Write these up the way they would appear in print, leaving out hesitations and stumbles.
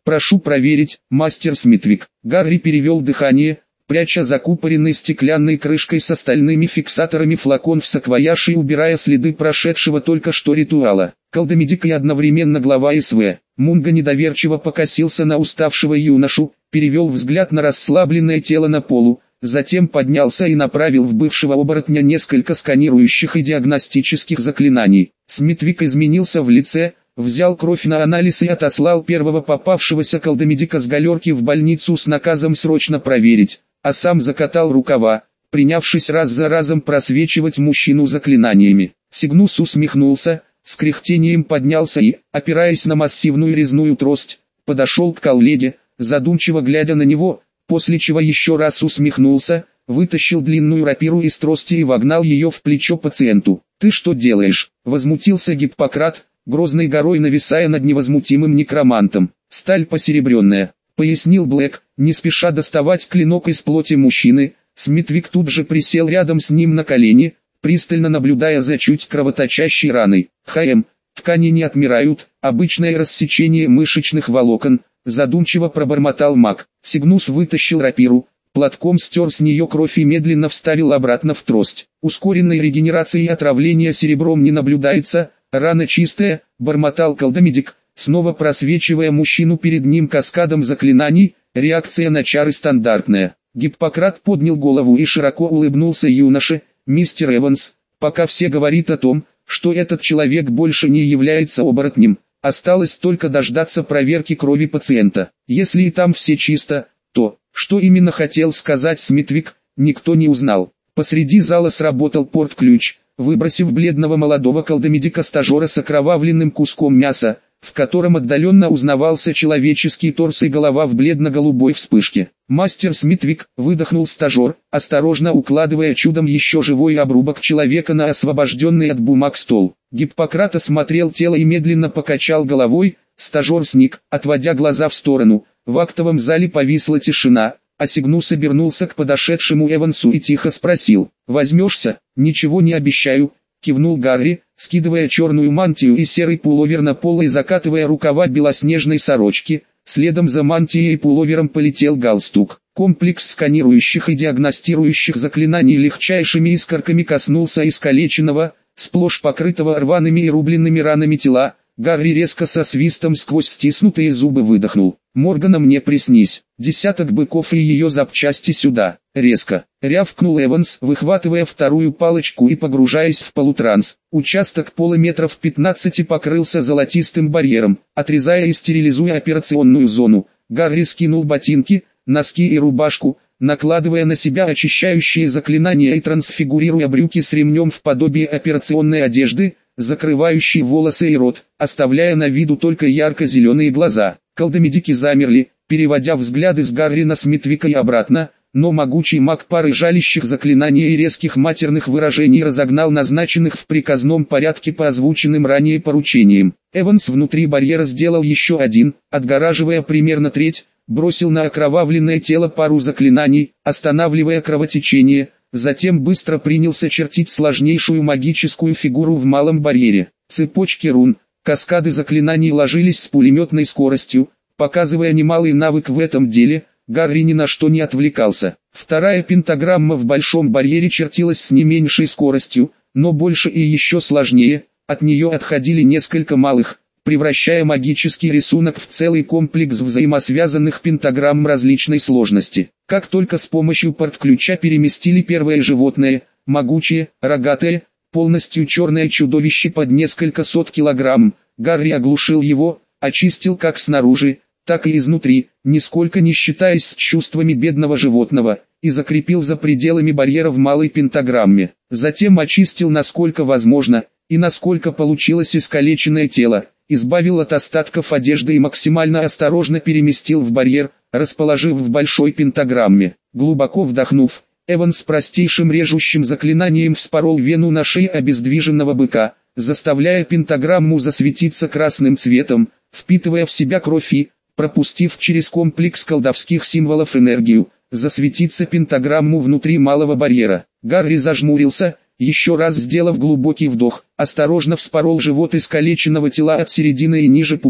«Прошу проверить, мастер Смитвик». Гарри перевел дыхание, пряча закупоренный стеклянной крышкой с остальными фиксаторами флакон в саквояж и убирая следы прошедшего только что ритуала. Колдомедик и одновременно глава СВ. Мунго недоверчиво покосился на уставшего юношу, перевел взгляд на расслабленное тело на полу, затем поднялся и направил в бывшего оборотня несколько сканирующих и диагностических заклинаний. Смитвик изменился в лице, взял кровь на анализ и отослал первого попавшегося колдомедика с галерки в больницу с наказом срочно проверить, а сам закатал рукава, принявшись раз за разом просвечивать мужчину заклинаниями. Сигнус усмехнулся, с кряхтением поднялся и, опираясь на массивную резную трость, подошел к коллеге, задумчиво глядя на него, после чего еще раз усмехнулся, вытащил длинную рапиру из трости и вогнал ее в плечо пациенту. «Ты что делаешь?» — возмутился Гиппократ, грозной горой нависая над невозмутимым некромантом. «Сталь посеребренная», — пояснил Блэк, не спеша доставать клинок из плоти мужчины. Смитвик тут же присел рядом с ним на колени, пристально наблюдая за чуть кровоточащей раной. Ткани не отмирают, обычное рассечение мышечных волокон», — задумчиво пробормотал маг. Сигнус вытащил рапиру, платком стер с нее кровь и медленно вставил обратно в трость. «Ускоренной регенерации и отравления серебром не наблюдается, рана чистая», — бормотал колдомедик, снова просвечивая мужчину перед ним каскадом заклинаний. «Реакция на чары стандартная». Гиппократ поднял голову и широко улыбнулся юноше. «Мистер Эванс, пока все говорит о том, что этот человек больше не является оборотнем, осталось только дождаться проверки крови пациента. Если и там все чисто, то, что именно хотел сказать Смитвик, никто не узнал». Посреди зала сработал порт-ключ, выбросив бледного молодого колдомедика-стажера с окровавленным куском мяса, в котором отдаленно узнавался человеческий торс и голова в бледно-голубой вспышке. «Мастер Смитвик», — выдохнул стажер, осторожно укладывая чудом еще живой обрубок человека на освобожденный от бумаг стол. Гиппократ осмотрел тело и медленно покачал головой. Стажер сник, отводя глаза в сторону. В актовом зале повисла тишина, а Сигнус обернулся к подошедшему Эвансу и тихо спросил: «Возьмешься?» «Ничего не обещаю», — кивнул Гарри, скидывая черную мантию и серый пуловер на пол и закатывая рукава белоснежной сорочки. Следом за мантией и пуловером полетел галстук. Комплекс сканирующих и диагностирующих заклинаний легчайшими искорками коснулся искалеченного, сплошь покрытого рваными и рубленными ранами тела. Гарри резко со свистом сквозь стиснутые зубы выдохнул: «Моргана, мне приснись, десяток быков и ее запчасти сюда!» Резко рявкнул Эванс, выхватывая вторую палочку и погружаясь в полутранс. Участок пола метров 15 покрылся золотистым барьером, отрезая и стерилизуя операционную зону. Гарри скинул ботинки, носки и рубашку, накладывая на себя очищающие заклинания и трансфигурируя брюки с ремнем в подобие операционной одежды, закрывающей волосы и рот, оставляя на виду только ярко-зеленые глаза. Колдомедики замерли, переводя взгляды с Гарри на Смитвика и обратно, но могучий маг пары жалящих заклинаний и резких матерных выражений разогнал назначенных в приказном порядке по озвученным ранее поручениям. Эванс внутри барьера сделал еще один, отгораживая примерно треть, бросил на окровавленное тело пару заклинаний, останавливая кровотечение, затем быстро принялся чертить сложнейшую магическую фигуру в малом барьере. Цепочки рун, каскады заклинаний ложились с пулеметной скоростью, показывая немалый навык в этом деле. Гарри ни на что не отвлекался. Вторая пентаграмма в большом барьере чертилась с не меньшей скоростью, но больше и еще сложнее. От нее отходили несколько малых, превращая магический рисунок в целый комплекс взаимосвязанных пентаграмм различной сложности. Как только с помощью порт-ключа переместили первое животное, могучее, рогатое, полностью черное чудовище под несколько сот килограмм, Гарри оглушил его, очистил как снаружи, так и изнутри, нисколько не считаясь с чувствами бедного животного, и закрепил за пределами барьера в малой пентаграмме. Затем очистил насколько возможно, и насколько получилось искалеченное тело, избавил от остатков одежды и максимально осторожно переместил в барьер, расположив в большой пентаграмме. Глубоко вдохнув, Эванс с простейшим режущим заклинанием вспорол вену на шее обездвиженного быка, заставляя пентаграмму засветиться красным цветом, впитывая в себя кровь и, пропустив через комплекс колдовских символов энергию, засветиться пентаграмму внутри малого барьера. Гарри зажмурился, еще раз сделав глубокий вдох, осторожно вспорол живот искалеченного тела от середины и ниже пупка,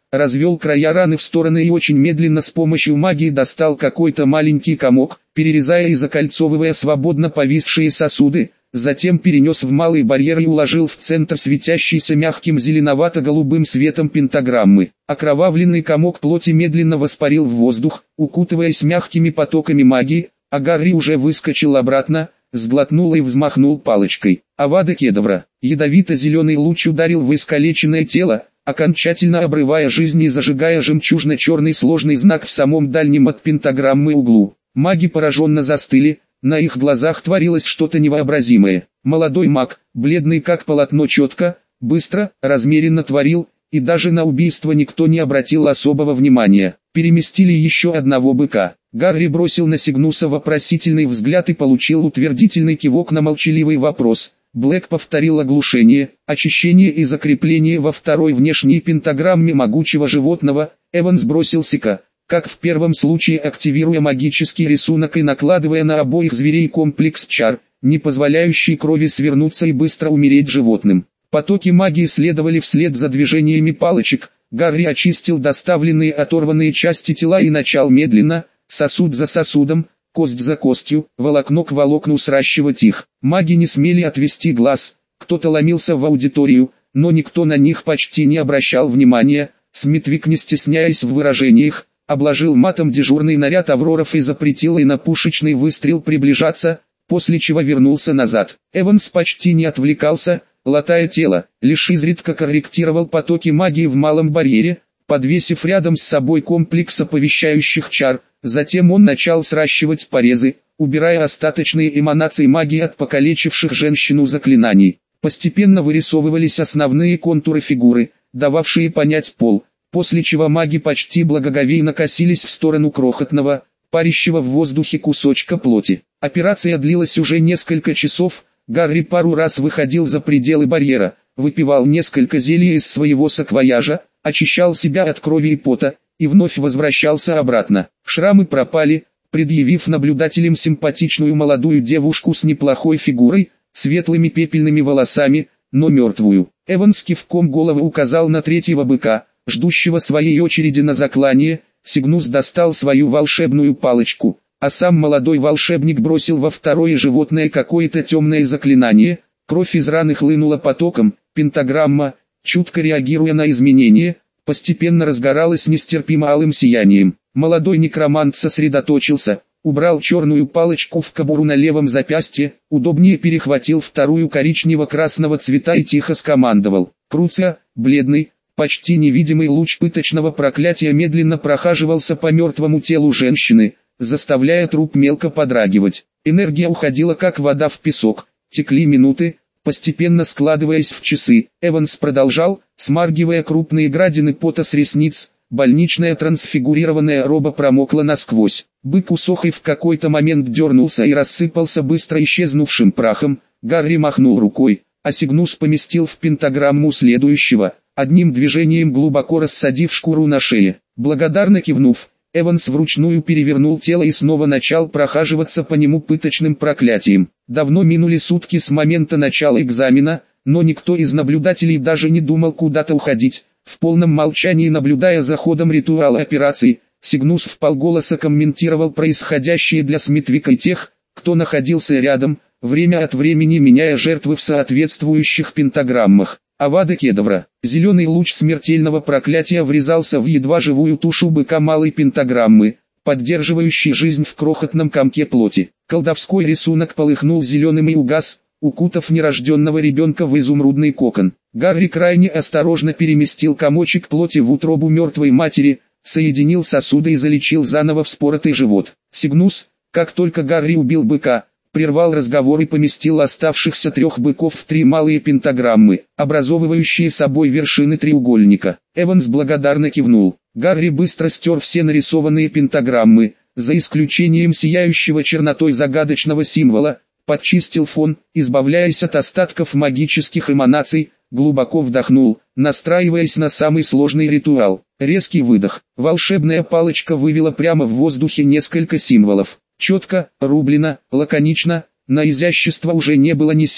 развел края раны в стороны и очень медленно с помощью магии достал какой-то маленький комок, перерезая и закольцовывая свободно повисшие сосуды, затем перенес в малый барьер и уложил в центр светящийся мягким зеленовато-голубым светом пентаграммы. Окровавленный комок плоти медленно воспарил в воздух, укутываясь мягкими потоками магии, а Гарри уже выскочил обратно, сглотнул и взмахнул палочкой. Авада Кедавра. Ядовито-зеленый луч ударил в искалеченное тело, окончательно обрывая жизнь и зажигая жемчужно-черный сложный знак в самом дальнем от пентаграммы углу. Маги пораженно застыли, на их глазах творилось что-то невообразимое. Молодой маг, бледный как полотно, четко, быстро, размеренно творил, и даже на убийство никто не обратил особого внимания. Переместили еще одного быка. Гарри бросил на Сигнуса вопросительный взгляд и получил утвердительный кивок на молчаливый вопрос. Блэк повторил оглушение, очищение и закрепление во второй внешней пентаграмме могучего животного. Эванс бросился как в первом случае, активируя магический рисунок и накладывая на обоих зверей комплекс чар, не позволяющий крови свернуться и быстро умереть животным. Потоки магии следовали вслед за движениями палочек. Гарри очистил доставленные оторванные части тела и начал медленно, сосуд за сосудом, кость за костью, волокно к волокну сращивать их. Маги не смели отвести глаз, кто-то ломился в аудиторию, но никто на них почти не обращал внимания. Смитвик, не стесняясь в выражениях, обложил матом дежурный наряд Авроров и запретил и на пушечный выстрел приближаться, после чего вернулся назад. Эванс почти не отвлекался, латая тело, лишь изредка корректировал потоки магии в малом барьере, подвесив рядом с собой комплекс оповещающих чар. Затем он начал сращивать порезы, убирая остаточные эманации магии от покалечивших женщину заклинаний. Постепенно вырисовывались основные контуры фигуры, дававшие понять пол, после чего маги почти благоговейно косились в сторону крохотного, парящего в воздухе кусочка плоти. Операция длилась уже несколько часов. Гарри пару раз выходил за пределы барьера, выпивал несколько зелий из своего саквояжа, очищал себя от крови и пота, и вновь возвращался обратно. Шрамы пропали, предъявив наблюдателям симпатичную молодую девушку с неплохой фигурой, светлыми пепельными волосами, но мертвую. Эванс кивком головы указал на третьего быка, ждущего своей очереди на заклание. Сигнус достал свою волшебную палочку, а сам молодой волшебник бросил во второе животное какое-то темное заклинание. Кровь из раны хлынула потоком, пентаграмма, чутко реагируя на изменения, постепенно разгоралась нестерпимо алым сиянием. Молодой некромант сосредоточился, убрал черную палочку в кобуру на левом запястье, удобнее перехватил вторую коричнево-красного цвета и тихо скомандовал. Круция, бледный, почти невидимый луч пыточного проклятия медленно прохаживался по мертвому телу женщины, заставляя труп мелко подрагивать. Энергия уходила как вода в песок, текли минуты, постепенно складываясь в часы. Эванс продолжал, смаргивая крупные градины пота с ресниц. Больничная трансфигурированная роба промокла насквозь. Бык усох и в какой-то момент дернулся и рассыпался быстро исчезнувшим прахом. Гарри махнул рукой, а Сигнус поместил в пентаграмму следующего, одним движением глубоко рассадив шкуру на шее. Благодарно кивнув, Эванс вручную перевернул тело и снова начал прохаживаться по нему пыточным проклятием. Давно минули сутки с момента начала экзамена, но никто из наблюдателей даже не думал куда-то уходить. В полном молчании, наблюдая за ходом ритуала операции, Сигнус вполголоса комментировал происходящее для Смитвика и тех, кто находился рядом, время от времени меняя жертвы в соответствующих пентаграммах. Авада Кедавра. Зеленый луч смертельного проклятия врезался в едва живую тушу быка малой пентаграммы, поддерживающей жизнь в крохотном комке плоти. Колдовской рисунок полыхнул зеленым и угас, укутав нерожденного ребенка в изумрудный кокон. Гарри крайне осторожно переместил комочек плоти в утробу мертвой матери, соединил сосуды и залечил заново вспоротый живот. Сигнус, как только Гарри убил быка, прервал разговор и поместил оставшихся трех быков в три малые пентаграммы, образовывающие собой вершины треугольника. Эванс благодарно кивнул. Гарри быстро стер все нарисованные пентаграммы, за исключением сияющего чернотой загадочного символа, подчистил фон, избавляясь от остатков магических эманаций, глубоко вдохнул, настраиваясь на самый сложный ритуал. Резкий выдох. Волшебная палочка вывела прямо в воздухе несколько символов. Четко, рублено, лаконично, на изящество уже не было ни сил,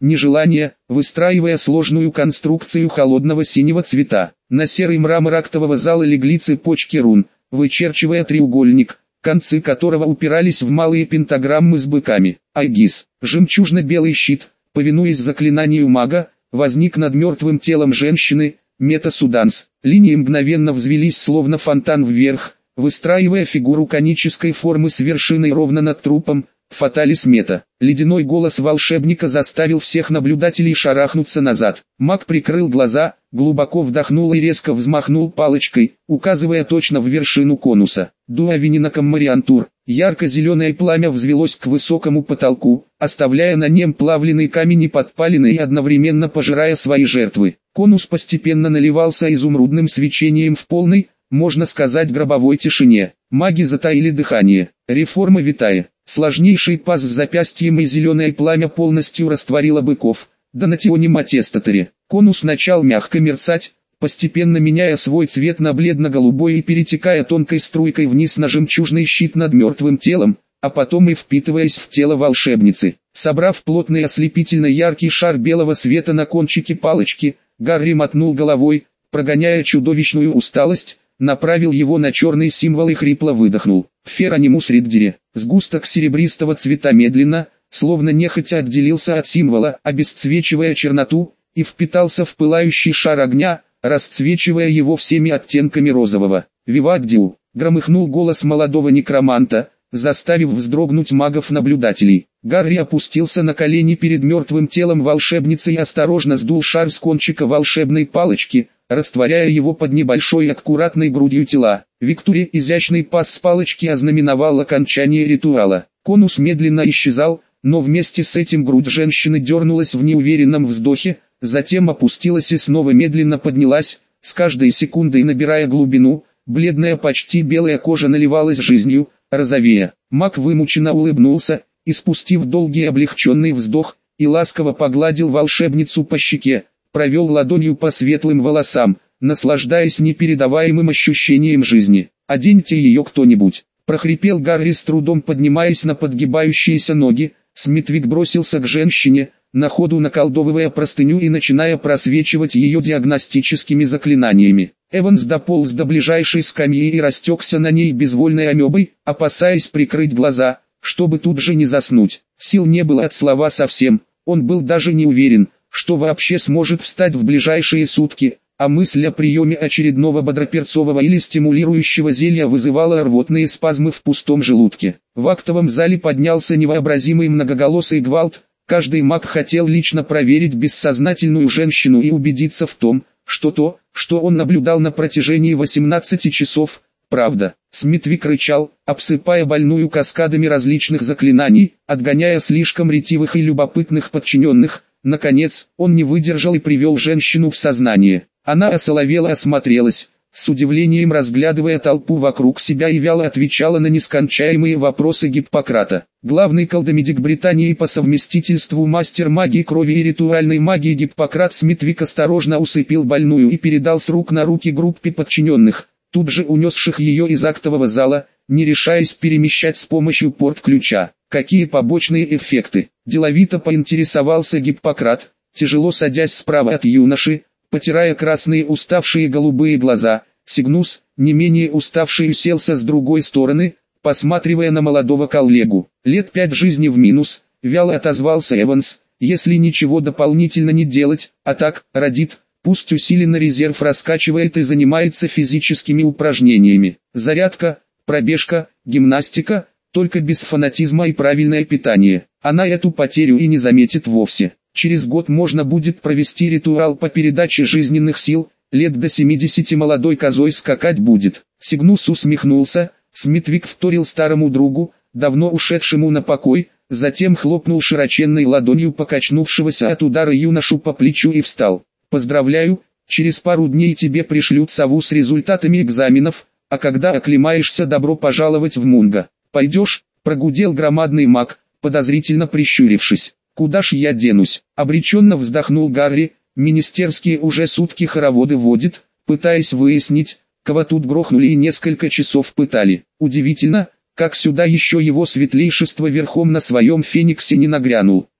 нежелания, выстраивая сложную конструкцию холодного синего цвета. На серый мрамор актового зала легли цепочки рун, вычерчивая треугольник, концы которого упирались в малые пентаграммы с быками. Айгис, жемчужно-белый щит, повинуясь заклинанию мага, возник над мертвым телом женщины. Мета-суданс. Линии мгновенно взвелись словно фонтан вверх, выстраивая фигуру конической формы с вершиной ровно над трупом. Фаталис мета. Ледяной голос волшебника заставил всех наблюдателей шарахнуться назад. Маг прикрыл глаза, глубоко вдохнул и резко взмахнул палочкой, указывая точно в вершину конуса. Дуавининаком Мариантур. Ярко-зеленое пламя взвелось к высокому потолку, оставляя на нем плавленый камень и подпалины и одновременно пожирая свои жертвы. Конус постепенно наливался изумрудным свечением в полной, можно сказать, гробовой тишине. Маги затаили дыхание. Реформа витая. Сложнейший паз с запястьем и зеленое пламя полностью растворило быков. Донатионе Матестаторе. Конус начал мягко мерцать, постепенно меняя свой цвет на бледно-голубой и перетекая тонкой струйкой вниз на жемчужный щит над мертвым телом, а потом и впитываясь в тело волшебницы. Собрав плотный ослепительно яркий шар белого света на кончике палочки, Гарри мотнул головой, прогоняя чудовищную усталость, направил его на черный символ и хрипло выдохнул. Феронимус Риддере. Сгусток серебристого цвета медленно, словно нехотя отделился от символа, обесцвечивая черноту, и впитался в пылающий шар огня, расцвечивая его всеми оттенками розового. «Виваддиу!» — громыхнул голос молодого некроманта, заставив вздрогнуть магов-наблюдателей. Гарри опустился на колени перед мертвым телом волшебницы и осторожно сдул шар с кончика волшебной палочки, растворяя его под небольшой аккуратной грудью тела. Виктория изящный пас с палочки ознаменовал окончание ритуала. Конус медленно исчезал, но вместе с этим грудь женщины дернулась в неуверенном вздохе, затем опустилась и снова медленно поднялась, с каждой секундой набирая глубину. Бледная почти белая кожа наливалась жизнью, розовея. Маг вымученно улыбнулся, и спустив долгий облегченный вздох, и ласково погладил волшебницу по щеке, провел ладонью по светлым волосам, наслаждаясь непередаваемым ощущением жизни. «Оденьте ее кто-нибудь», — прохрипел Гарри, с трудом поднимаясь на подгибающиеся ноги. Смитвик бросился к женщине, на ходу наколдовывая простыню и начиная просвечивать ее диагностическими заклинаниями. Эванс дополз до ближайшей скамьи и растекся на ней безвольной амебой, опасаясь прикрыть глаза, чтобы тут же не заснуть. Сил не было от слова совсем, он был даже не уверен, что вообще сможет встать в ближайшие сутки, а мысль о приеме очередного бодроперцового или стимулирующего зелья вызывала рвотные спазмы в пустом желудке. В актовом зале поднялся невообразимый многоголосый гвалт, каждый маг хотел лично проверить бессознательную женщину и убедиться в том, что то, что он наблюдал на протяжении 18 часов, правда. Смитвик рычал, обсыпая больную каскадами различных заклинаний, отгоняя слишком ретивых и любопытных подчиненных. Наконец, он не выдержал и привел женщину в сознание. Она осоловела, осмотрелась, с удивлением разглядывая толпу вокруг себя, и вяло отвечала на нескончаемые вопросы Гиппократа. Главный колдомедик Британии по совместительству мастер магии крови и ритуальной магии Гиппократ Смитвик осторожно усыпил больную и передал с рук на руки группе подчиненных, тут же унесших ее из актового зала, не решаясь перемещать с помощью порт-ключа. Какие побочные эффекты? Деловито поинтересовался Гиппократ, тяжело садясь справа от юноши, потирая красные уставшие голубые глаза. Сигнус, не менее уставший, уселся с другой стороны, посматривая на молодого коллегу. «Лет 5 жизни в минус», — вяло отозвался Эванс, «если ничего дополнительно не делать, а так, родит, пусть усиленно резерв раскачивает и занимается физическими упражнениями. Зарядка, пробежка, гимнастика, только без фанатизма и правильное питание. Она эту потерю и не заметит вовсе. Через год можно будет провести ритуал по передаче жизненных сил, лет до 70 молодой козой скакать будет». Сигнус усмехнулся, Смитвик вторил старому другу, давно ушедшему на покой, затем хлопнул широченной ладонью покачнувшегося от удара юношу по плечу и встал. «Поздравляю, через пару дней тебе пришлют сову с результатами экзаменов, а когда оклемаешься, добро пожаловать в Мунго. Пойдешь?» — прогудел громадный маг, подозрительно прищурившись. «Куда ж я денусь?» — обреченно вздохнул Гарри. «Министерские уже сутки хороводы водят, пытаясь выяснить, кого тут грохнули, и несколько часов пытали. Удивительно, как сюда еще его светлейшество верхом на своем фениксе не нагрянул.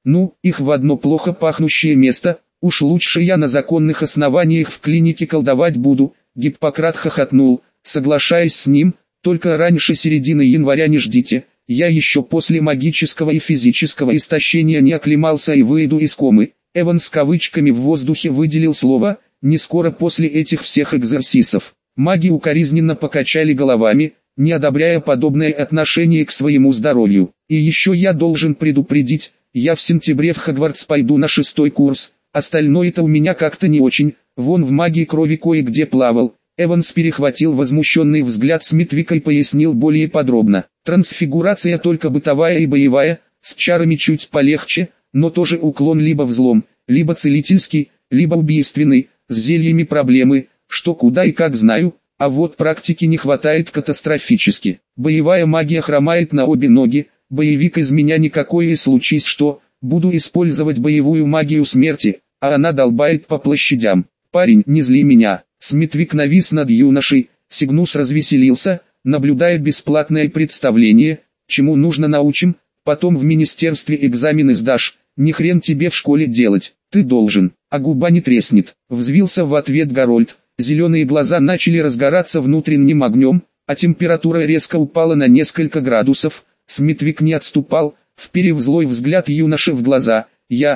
Ну, их в одно плохо пахнущее место, уж лучше я на законных основаниях в клинике колдовать буду. Гиппократ хохотнул, соглашаясь с ним, только раньше середины января не ждите, я еще после магического и физического истощения не оклемался и выйду из комы. Эванс кавычками в воздухе выделил слово, не скоро после этих всех экзорсисов. Маги укоризненно покачали головами, не одобряя подобное отношение к своему здоровью. И еще я должен предупредить, я в сентябре в Хогвартс пойду на 6-й курс, остальное-то у меня как-то не очень, вон в магии крови кое-где плавал. Эванс перехватил возмущенный взгляд Смитвика и пояснил более подробно. Трансфигурация только бытовая и боевая, с чарами чуть полегче, но тоже уклон либо взлом, либо целительский, либо убийственный, с зельями проблемы, что куда и как знаю, а вот практики не хватает катастрофически. Боевая магия хромает на обе ноги, боевик из меня никакой и случись что, буду использовать боевую магию смерти, а она долбает по площадям. Парень, не зли меня. Смитвик навис над юношей, Сигнус развеселился, наблюдая бесплатное представление, чему нужно научим, потом в министерстве экзамены сдашь, ни хрен тебе в школе делать, ты должен, а губа не треснет. Взвился в ответ Гарольд, зеленые глаза начали разгораться внутренним огнем, а температура резко упала на несколько градусов. Смитвик не отступал, вперев злой взгляд юноши в глаза.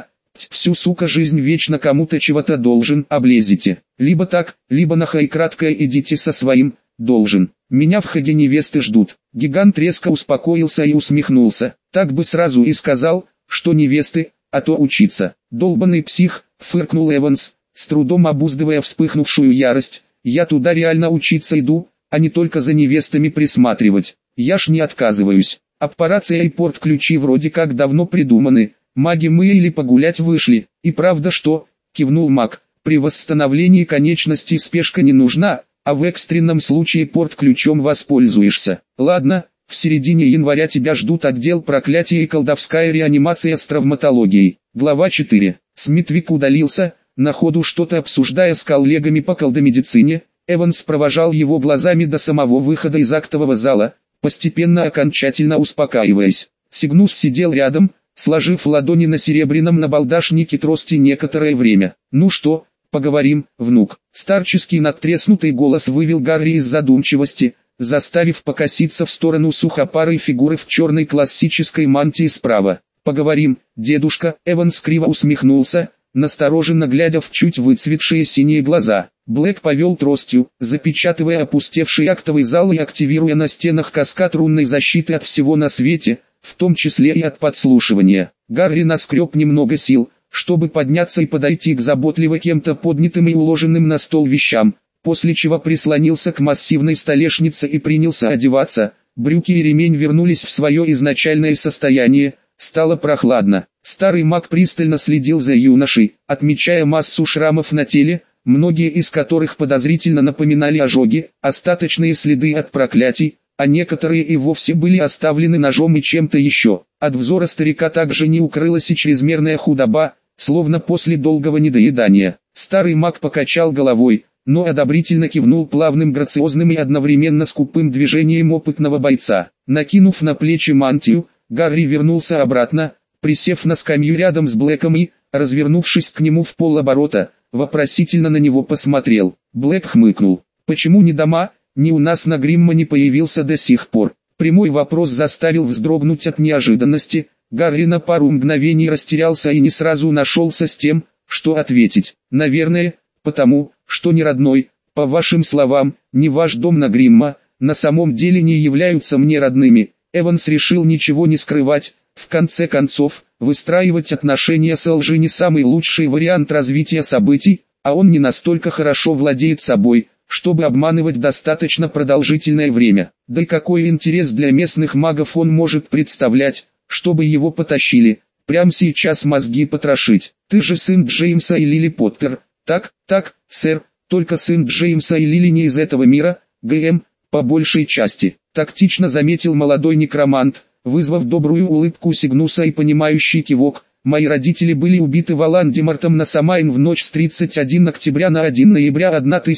Всю сука жизнь вечно кому-то чего-то должен, облезете. Либо так, либо нахай краткое идите со своим, должен. Меня в Хаге невесты ждут. Гигант резко успокоился и усмехнулся. Так бы сразу и сказал, что невесты, а то учиться. Долбаный псих, фыркнул Эванс, с трудом обуздывая вспыхнувшую ярость. Я туда реально учиться иду, а не только за невестами присматривать. Я ж не отказываюсь. Аппарация и порт-ключи вроде как давно придуманы. Маги мы или погулять вышли, и правда что, кивнул маг, при восстановлении конечностей спешка не нужна, а в экстренном случае порт-ключом воспользуешься. Ладно, в середине января тебя ждут отдел проклятия и колдовская реанимация с травматологией. Глава 4. Смитвик удалился, на ходу что-то обсуждая с коллегами по колдомедицине. Эванс провожал его глазами до самого выхода из актового зала, постепенно окончательно успокаиваясь. Сигнус сидел рядом, сложив ладони на серебряном набалдашнике трости некоторое время. «Ну что, поговорим, внук?» Старческий надтреснутый голос вывел Гарри из задумчивости, заставив покоситься в сторону сухопарой фигуры в черной классической мантии справа. «Поговорим, дедушка», Эванс криво усмехнулся, настороженно глядя в чуть выцветшие синие глаза. Блэк повел тростью, запечатывая опустевший актовый зал и активируя на стенах каскад рунной защиты от всего на свете, в том числе и от подслушивания. Гарри наскреб немного сил, чтобы подняться и подойти к заботливо кем-то поднятым и уложенным на стол вещам, после чего прислонился к массивной столешнице и принялся одеваться. Брюки и ремень вернулись в свое изначальное состояние, стало прохладно. Старый маг пристально следил за юношей, отмечая массу шрамов на теле, многие из которых подозрительно напоминали ожоги, остаточные следы от проклятий, а некоторые и вовсе были оставлены ножом и чем-то еще. От взора старика также не укрылась и чрезмерная худоба, словно после долгого недоедания. Старый маг покачал головой, но одобрительно кивнул плавным, грациозным и одновременно скупым движением опытного бойца. Накинув на плечи мантию, Гарри вернулся обратно, присев на скамью рядом с Блэком и, развернувшись к нему в полоборота, вопросительно на него посмотрел. Блэк хмыкнул. «Почему ни дома, ни у нас на Гримма не появился до сих пор?» Прямой вопрос заставил вздрогнуть от неожиданности. Гарри на пару мгновений растерялся и не сразу нашелся с тем, что ответить. «Наверное, потому, что не родной, по вашим словам, не ваш дом на Гримма, на самом деле не являются мне родными». Эванс решил ничего не скрывать. В конце концов, выстраивать отношения с лжи не самый лучший вариант развития событий, а он не настолько хорошо владеет собой, чтобы обманывать достаточно продолжительное время. Да и какой интерес для местных магов он может представлять, чтобы его потащили, прямо сейчас мозги потрошить. «Ты же сын Джеймса и Лили Поттер». «Так, сэр, только сын Джеймса и Лили не из этого мира, ГМ, по большей части», тактично заметил молодой некромант, вызвав добрую улыбку Сигнуса и понимающий кивок. «Мои родители были убиты Волан-де-Мортом на Самайн в ночь с 31 октября на 1 ноября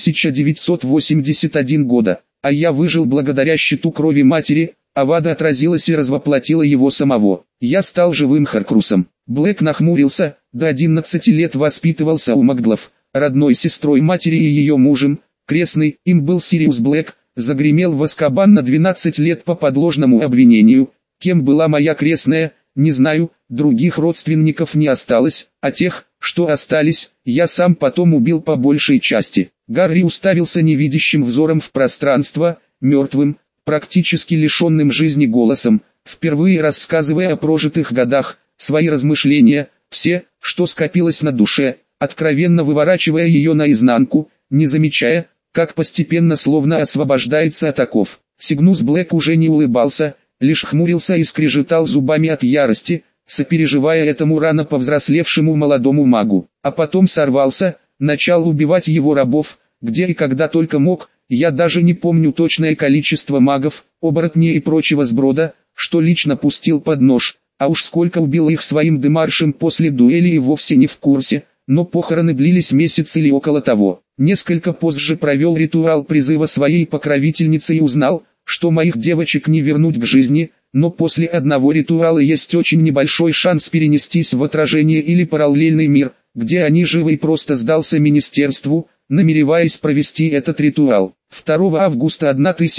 1981 года, а я выжил благодаря щиту крови матери, Авада отразилась и развоплотила его самого. Я стал живым Хоркрусом». Блэк нахмурился, до 11 лет воспитывался у Макдлов, родной сестрой матери и ее мужем, крестный, им был Сириус Блэк, загремел в Азкабан на 12 лет по подложному обвинению. Кем была моя крестная, не знаю, других родственников не осталось, а тех, что остались, я сам потом убил по большей части. Гарри уставился невидящим взором в пространство, мертвым, практически лишенным жизни голосом, впервые рассказывая о прожитых годах, свои размышления, все, что скопилось на душе, откровенно выворачивая ее наизнанку, не замечая, как постепенно словно освобождается от оков. Сигнус Блэк уже не улыбался, лишь хмурился и скрежетал зубами от ярости, сопереживая этому рано повзрослевшему молодому магу. А потом сорвался, начал убивать его рабов, где и когда только мог. Я даже не помню точное количество магов, оборотней и прочего сброда, что лично пустил под нож, а уж сколько убил их своим демаршем после дуэли и вовсе не в курсе, но похороны длились месяц или около того. Несколько позже провел ритуал призыва своей покровительницы и узнал, что моих девочек не вернуть к жизни, но после одного ритуала есть очень небольшой шанс перенестись в отражение или параллельный мир, где они живы, и просто сдался министерству, намереваясь провести этот ритуал. 2 августа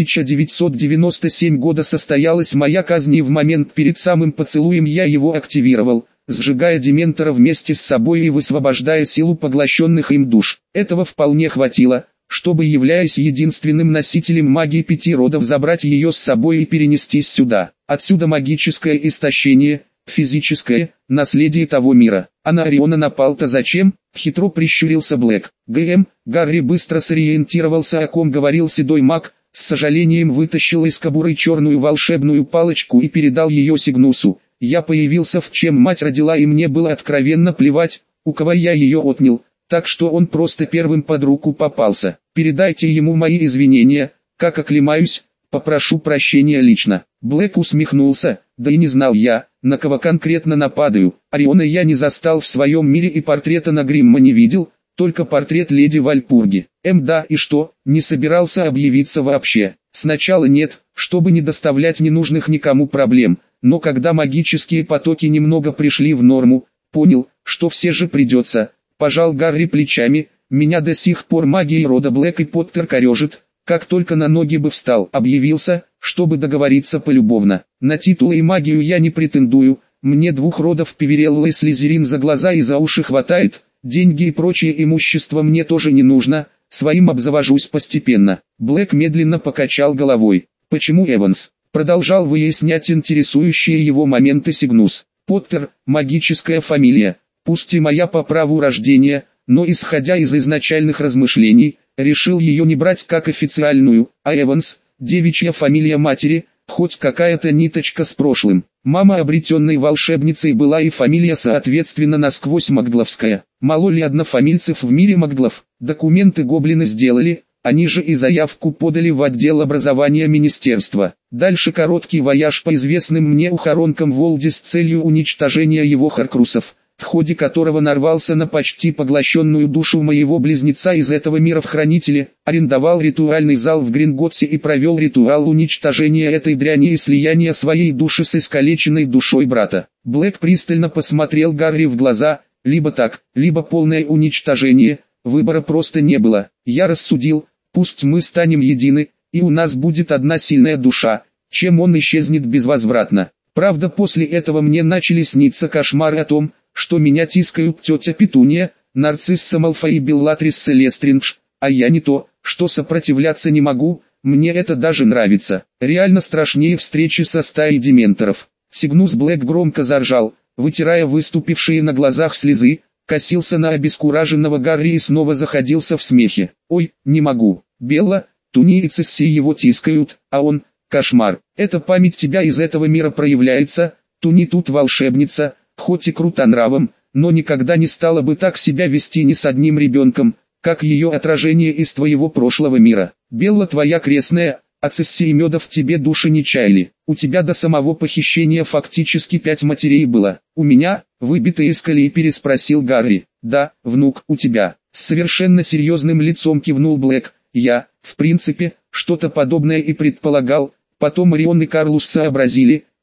1997 года состоялась моя казнь, и в момент перед самым поцелуем я его активировал, сжигая дементора вместе с собой и высвобождая силу поглощенных им душ. Этого вполне хватило, чтобы, являясь единственным носителем магии 5 родов, забрать ее с собой и перенестись сюда. Отсюда магическое истощение, физическое, наследие того мира. А на Ориона напал-то зачем? Хитро прищурился Блэк. Гарри быстро сориентировался, о ком говорил седой маг, с сожалением вытащил из кобуры черную волшебную палочку и передал ее Сигнусу. Я появился, в чем мать родила, и мне было откровенно плевать, у кого я ее отнял, так что он просто первым под руку попался. Передайте ему мои извинения, как оклемаюсь, попрошу прощения лично. Блэк усмехнулся, да и не знал я, на кого конкретно нападаю. Ориона я не застал в своем мире и портрета Нагримма не видел, только портрет леди Вальпурги. Да и что, не собирался объявиться вообще. Сначала нет, чтобы не доставлять ненужных никому проблем, но когда магические потоки немного пришли в норму, понял, что все же придется. Пожал Гарри плечами, меня до сих пор магией рода Блэк и Поттер корежит. Как только на ноги бы встал, объявился, чтобы договориться полюбовно. На титулы и магию я не претендую, мне 2 родов Певерелла и Слизерин за глаза и за уши хватает, деньги и прочее имущество мне тоже не нужно, своим обзавожусь постепенно. Блэк медленно покачал головой. Почему Эванс? Продолжал выяснять интересующие его моменты Сигнус. Поттер, магическая фамилия, пусть и моя по праву рождения, но исходя из изначальных размышлений, решил ее не брать как официальную, а Эванс, девичья фамилия матери, хоть какая-то ниточка с прошлым. Мама обретенной волшебницей была, и фамилия соответственно насквозь магдловская. Мало ли однофамильцев в мире магдлов. Документы гоблины сделали, они же и заявку подали в отдел образования министерства. Дальше короткий вояж по известным мне ухоронкам Волде с целью уничтожения его хоркрусов, в ходе которого нарвался на почти поглощенную душу моего близнеца из этого мира в Хранителе, арендовал ритуальный зал в Гринготсе и провел ритуал уничтожения этой дряни и слияния своей души с искалеченной душой брата. Блэк пристально посмотрел Гарри в глаза, либо так, либо полное уничтожение, выбора просто не было. Я рассудил, пусть мы станем едины, и у нас будет одна сильная душа, чем он исчезнет безвозвратно. Правда, после этого мне начали сниться кошмары о том, что меня тискают тетя Петуния, Нарцисса Малфой и Беллатрис Селестриндж, а я не то, что сопротивляться не могу, мне это даже нравится. Реально страшнее встречи со стаей дементоров. Сигнус Блэк громко заржал, вытирая выступившие на глазах слезы, косился на обескураженного Гарри и снова заходился в смехе. Ой, не могу, Белла, Туни и Цесси его тискают, а он, кошмар, эта память тебя из этого мира проявляется, Туни тут волшебница, хоть и крута нравом, но никогда не стала бы так себя вести ни с одним ребенком, как ее отражение из твоего прошлого мира. Белла твоя крестная, а Цесси и Меда в тебе души не чаяли. У тебя до самого похищения фактически 5 матерей было. У меня, выбитый из колеи, переспросил Гарри. Да, внук, у тебя. С совершенно серьезным лицом кивнул Блэк. Я, в принципе, что-то подобное и предполагал. Потом Орион и Карлус сообразили,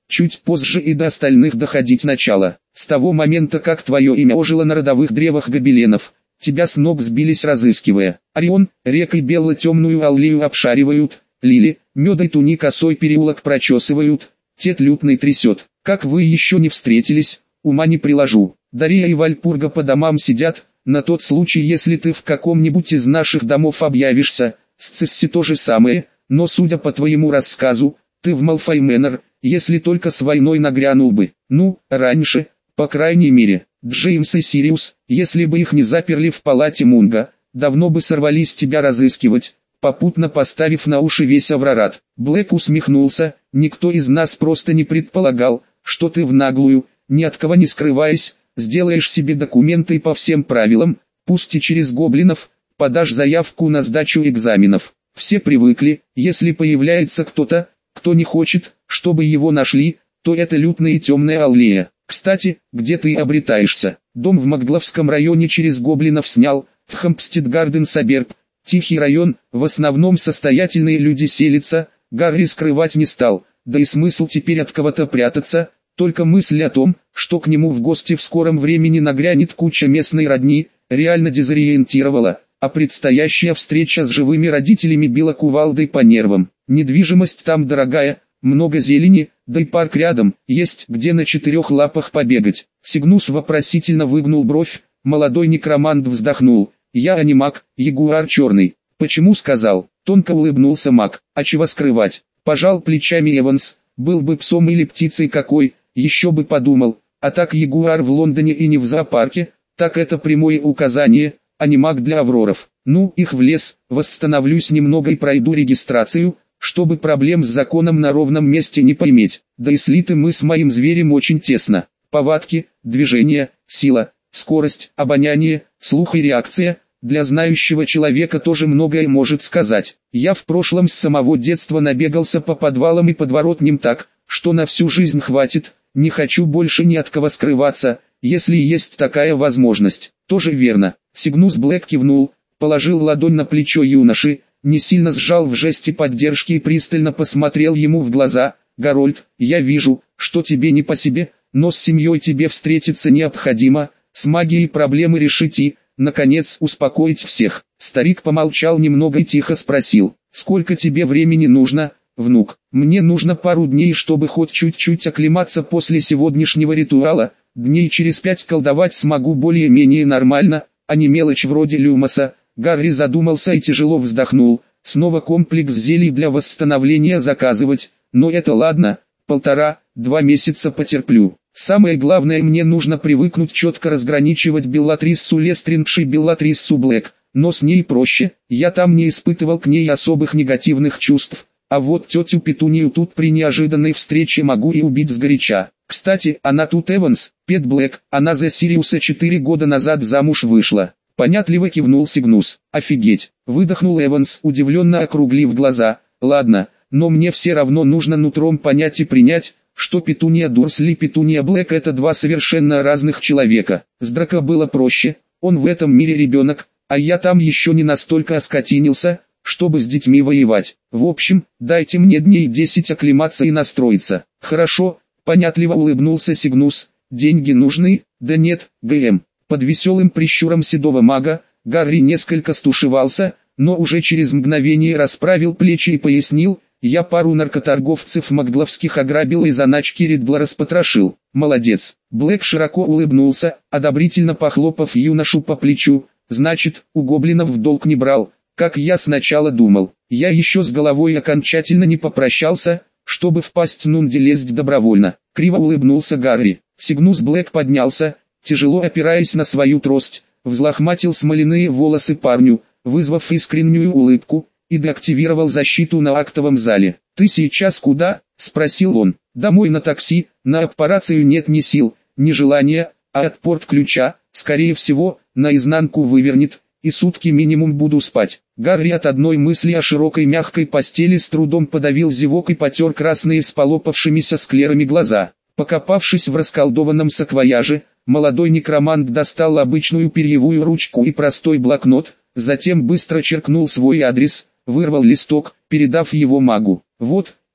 чуть позже и до остальных доходить начало. С того момента, как твое имя ожило на родовых древах гобеленов, тебя с ног сбились разыскивая. Орион, рекой бело-темную аллею обшаривают, Лили, медой туни косой переулок прочесывают, Тет лютный трясет. Как вы еще не встретились, ума не приложу. Дария и Вальпурга по домам сидят, на тот случай, если ты в каком-нибудь из наших домов объявишься. С Цисси то же самое, но судя по твоему рассказу, ты в Малфой Мэннер, если только с войной нагрянул бы. Ну, раньше, по крайней мере. Джеймс и Сириус, если бы их не заперли в палате Мунга, давно бы сорвались тебя разыскивать, попутно поставив на уши весь Аврорат. Блэк усмехнулся, никто из нас просто не предполагал, что ты в наглую, ни от кого не скрываясь, сделаешь себе документы по всем правилам, пусть и через гоблинов, подашь заявку на сдачу экзаменов. Все привыкли, если появляется кто-то, кто не хочет, чтобы его нашли, то это лютная и темная аллея. Кстати, где ты обретаешься? Дом в Макгловском районе через гоблинов снял, в Хампстед-Гарден-Саберб. Тихий район, в основном состоятельные люди селятся, Гарри скрывать не стал, да и смысл теперь от кого-то прятаться, только мысль о том, что к нему в гости в скором времени нагрянет куча местной родни, реально дезориентировала, а предстоящая встреча с живыми родителями била кувалдой по нервам. Недвижимость там дорогая, много зелени, да и парк рядом, есть где на 4 лапах побегать. Сигнус вопросительно выгнул бровь, молодой некромант вздохнул. Я анимак, ягуар черный. Почему сказал? Тонко улыбнулся маг. А чего скрывать? Пожал плечами Эванс. Был бы псом или птицей какой, еще бы подумал. А так ягуар в Лондоне и не в зоопарке, так это прямое указание, анимак для авроров. Ну, их в лес, восстановлюсь немного и пройду регистрацию, чтобы проблем с законом на ровном месте не поиметь. Да и слиты мы с моим зверем очень тесно. Повадки, движение, сила, скорость, обоняние, слух и реакция, для знающего человека тоже многое может сказать. Я в прошлом с самого детства набегался по подвалам и подворотням так, что на всю жизнь хватит, не хочу больше ни от кого скрываться, если есть такая возможность. Тоже верно. Сигнус Блэк кивнул, положил ладонь на плечо юноши, не сильно сжал в жесте поддержки и пристально посмотрел ему в глаза. «Гарольд, я вижу, что тебе не по себе, но с семьей тебе встретиться необходимо, с магией проблемы решить и, наконец, успокоить всех». Старик помолчал немного и тихо спросил: «Сколько тебе времени нужно, внук?» «Мне нужно пару дней, чтобы хоть чуть-чуть оклематься после сегодняшнего ритуала, дней через 5 колдовать смогу более-менее нормально, а не мелочь вроде люмоса». Гарри задумался и тяжело вздохнул. Снова комплекс зелий для восстановления заказывать, но это ладно, 1,5-2 месяца потерплю. Самое главное, мне нужно привыкнуть четко разграничивать Беллатриссу Лестриндж и Беллатриссу Блэк, но с ней проще, я там не испытывал к ней особых негативных чувств, а вот тетю Петунию тут при неожиданной встрече могу и убить сгоряча. Кстати, она тут Эванс, Пет Блэк, она за Сириуса 4 года назад замуж вышла. Понятливо кивнул Сигнус. «Офигеть!» — выдохнул Эванс, удивленно округлив глаза. «Ладно, но мне все равно нужно нутром понять и принять, что Петуния Дурсли и Петуния Блэк — это два совершенно разных человека. С Драко было проще, он в этом мире ребенок, а я там еще не настолько оскотинился, чтобы с детьми воевать. В общем, дайте мне дней 10 оклематься и настроиться». «Хорошо», — понятливо улыбнулся Сигнус. «Деньги нужны?» «Да нет, ГМ». Под веселым прищуром седого мага, Гарри несколько стушевался, но уже через мгновение расправил плечи и пояснил: «Я пару наркоторговцев макгловских ограбил и заначки Риддла распотрошил». «Молодец». Блэк широко улыбнулся, одобрительно похлопав юношу по плечу. «Значит, у гоблинов в долг не брал, как я сначала думал. Я еще с головой окончательно не попрощался, чтобы впасть в Нунди лезть добровольно». Криво улыбнулся Гарри. Сигнус Блэк поднялся, тяжело опираясь на свою трость, взлохматил смоляные волосы парню, вызвав искреннюю улыбку, и деактивировал защиту на актовом зале. «Ты сейчас куда?» — спросил он. «Домой на такси, на операцию нет ни сил, ни желания, а от порт-ключа, скорее всего, наизнанку вывернет, и сутки минимум буду спать». Гарри от одной мысли о широкой мягкой постели с трудом подавил зевок и потер красные с полопавшимися склерами глаза. Покопавшись в расколдованном саквояже, молодой некромант достал обычную перьевую ручку и простой блокнот, затем быстро черкнул свой адрес, вырвал листок, передав его магу. «Вот,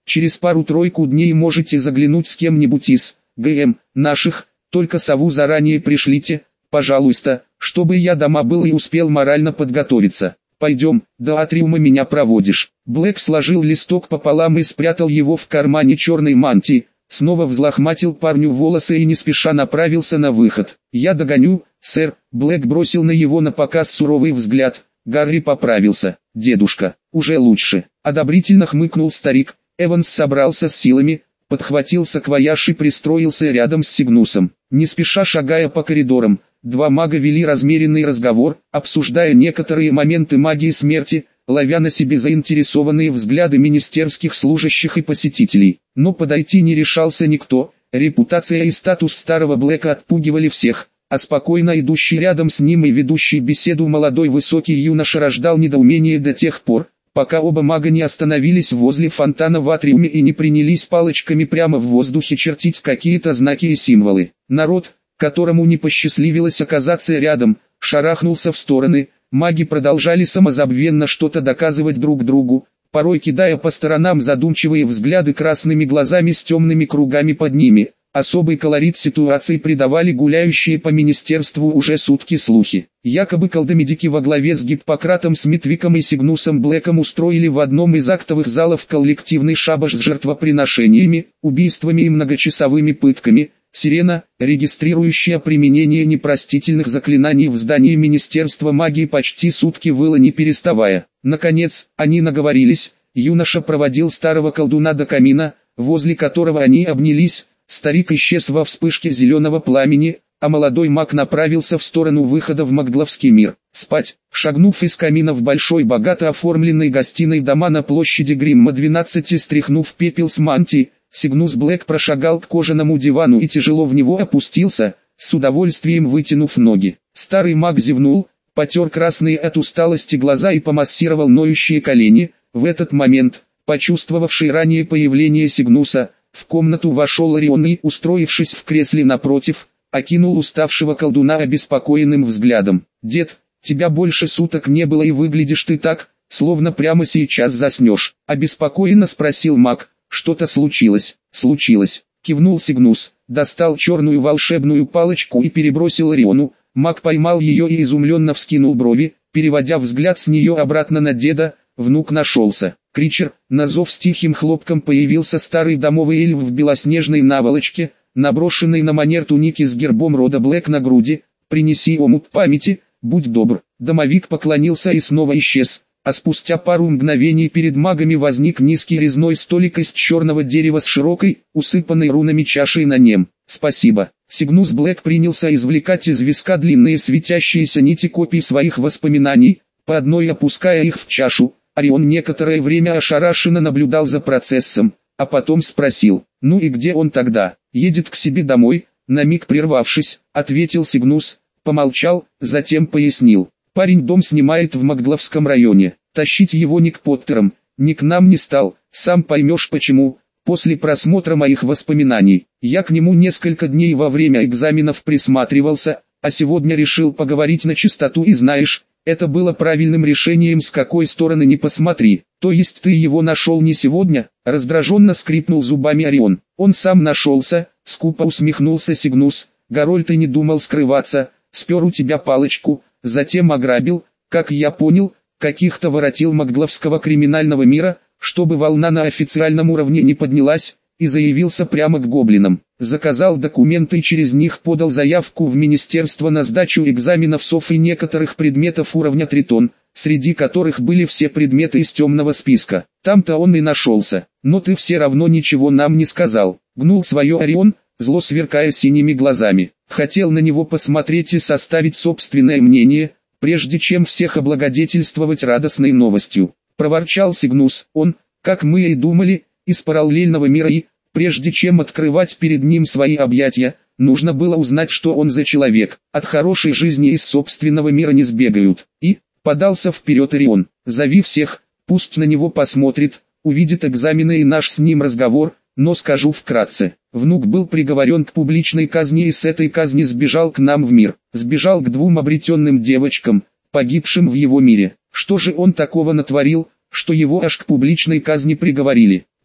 Через пару-тройку дней можете заглянуть с кем-нибудь из ГМ наших, только сову заранее пришлите, пожалуйста, чтобы я дома был и успел морально подготовиться. Пойдем, до атриума меня проводишь». Блэк сложил листок пополам и спрятал его в кармане черной мантии, снова взлохматил парню волосы и не спеша направился на выход. «Я догоню, сэр». Блэк бросил на его напоказ суровый взгляд. Гарри поправился. «Дедушка, уже лучше», — одобрительно хмыкнул старик. Эванс собрался с силами, подхватил саквояж и пристроился рядом с Сигнусом. Не спеша шагая по коридорам, два мага вели размеренный разговор, обсуждая некоторые моменты магии смерти, ловя на себе заинтересованные взгляды министерских служащих и посетителей. Но подойти не решался никто, репутация и статус старого Блэка отпугивали всех, а спокойно идущий рядом с ним и ведущий беседу молодой высокий юноша рождал недоумение до тех пор, пока оба мага не остановились возле фонтана в атриуме и не принялись палочками прямо в воздухе чертить какие-то знаки и символы. Народ, которому не посчастливилось оказаться рядом, шарахнулся в стороны, маги продолжали самозабвенно что-то доказывать друг другу, порой кидая по сторонам задумчивые взгляды красными глазами с темными кругами под ними. Особый колорит ситуации придавали гуляющие по министерству уже сутки слухи. Якобы колдомедики во главе с Гиппократом Смитвиком и Сигнусом Блэком устроили в одном из актовых залов коллективный шабаш с жертвоприношениями, убийствами и многочасовыми пытками. Сирена, регистрирующая применение непростительных заклинаний в здании Министерства магии, почти сутки выла не переставая. Наконец, они наговорились, юноша проводил старого колдуна до камина, возле которого они обнялись. Старик исчез во вспышке зеленого пламени, а молодой маг направился в сторону выхода в Макгловский мир. Спать, шагнув из камина в большой богато оформленной гостиной дома на площади Гримма-12 и стряхнув пепел с мантии, Сигнус Блэк прошагал к кожаному дивану и тяжело в него опустился, с удовольствием вытянув ноги. Старый маг зевнул, потер красные от усталости глаза и помассировал ноющие колени. В этот момент, почувствовавший ранее появление Сигнуса, в комнату вошел Орион и, устроившись в кресле напротив, окинул уставшего колдуна обеспокоенным взглядом. «Дед, тебя больше суток не было и выглядишь ты так, словно прямо сейчас заснешь», — обеспокоенно спросил маг. «Что-то случилось?» «Случилось», — кивнул Сигнус, достал черную волшебную палочку и перебросил Ориону. Маг поймал ее и изумленно вскинул брови, переводя взгляд с нее обратно на деда. Внук нашелся. Кричер, на зов с тихим хлопком появился старый домовый эльф в белоснежной наволочке, наброшенной на манер туники с гербом рода Блэк на груди. «Принеси омут памяти, будь добр». Домовик поклонился и снова исчез, а спустя пару мгновений перед магами возник низкий резной столик из черного дерева с широкой, усыпанной рунами чашей на нем. «Спасибо». Сигнус Блэк принялся извлекать из виска длинные светящиеся нити копий своих воспоминаний, по одной опуская их в чашу. Орион некоторое время ошарашенно наблюдал за процессом, а потом спросил: «Ну и где он тогда?» «Едет к себе домой», на миг прервавшись, ответил Сигнус, помолчал, затем пояснил: «Парень дом снимает в Макгловском районе, тащить его ни к Поттерам, ни к нам не стал, сам поймешь почему». После просмотра моих воспоминаний, я к нему несколько дней во время экзаменов присматривался, а сегодня решил поговорить на чистоту и знаешь, это было правильным решением, с какой стороны ни посмотри. «То есть ты его нашел не сегодня?» — раздраженно скрипнул зубами Орион. «Он сам нашелся», — скупо усмехнулся Сигнус. «Гарольд и не думал скрываться, спер у тебя палочку, затем ограбил, как я понял, каких-то воротил Макгловского криминального мира, чтобы волна на официальном уровне не поднялась, и заявился прямо к гоблинам. Заказал документы и через них подал заявку в министерство на сдачу экзаменов СОФ и некоторых предметов уровня Тритон, среди которых были все предметы из темного списка. Там-то он и нашелся. Но ты все равно ничего нам не сказал». Гнул свое Орион, зло сверкая синими глазами. Хотел на него посмотреть и составить собственное мнение, прежде чем всех облагодетельствовать радостной новостью. Проворчал Сигнус. Он, как мы и думали, из параллельного мира и, прежде чем открывать перед ним свои объятия, нужно было узнать, что он за человек. От хорошей жизни из собственного мира не сбегают. И, подался вперед Орион, «Зови всех, пусть на него посмотрит, увидит экзамены и наш с ним разговор, но скажу вкратце. Внук был приговорен к публичной казни и с этой казни сбежал к нам в мир. Сбежал к двум обретенным девочкам, погибшим в его мире. Что же он такого натворил, что его аж к публичной казни приговорили?»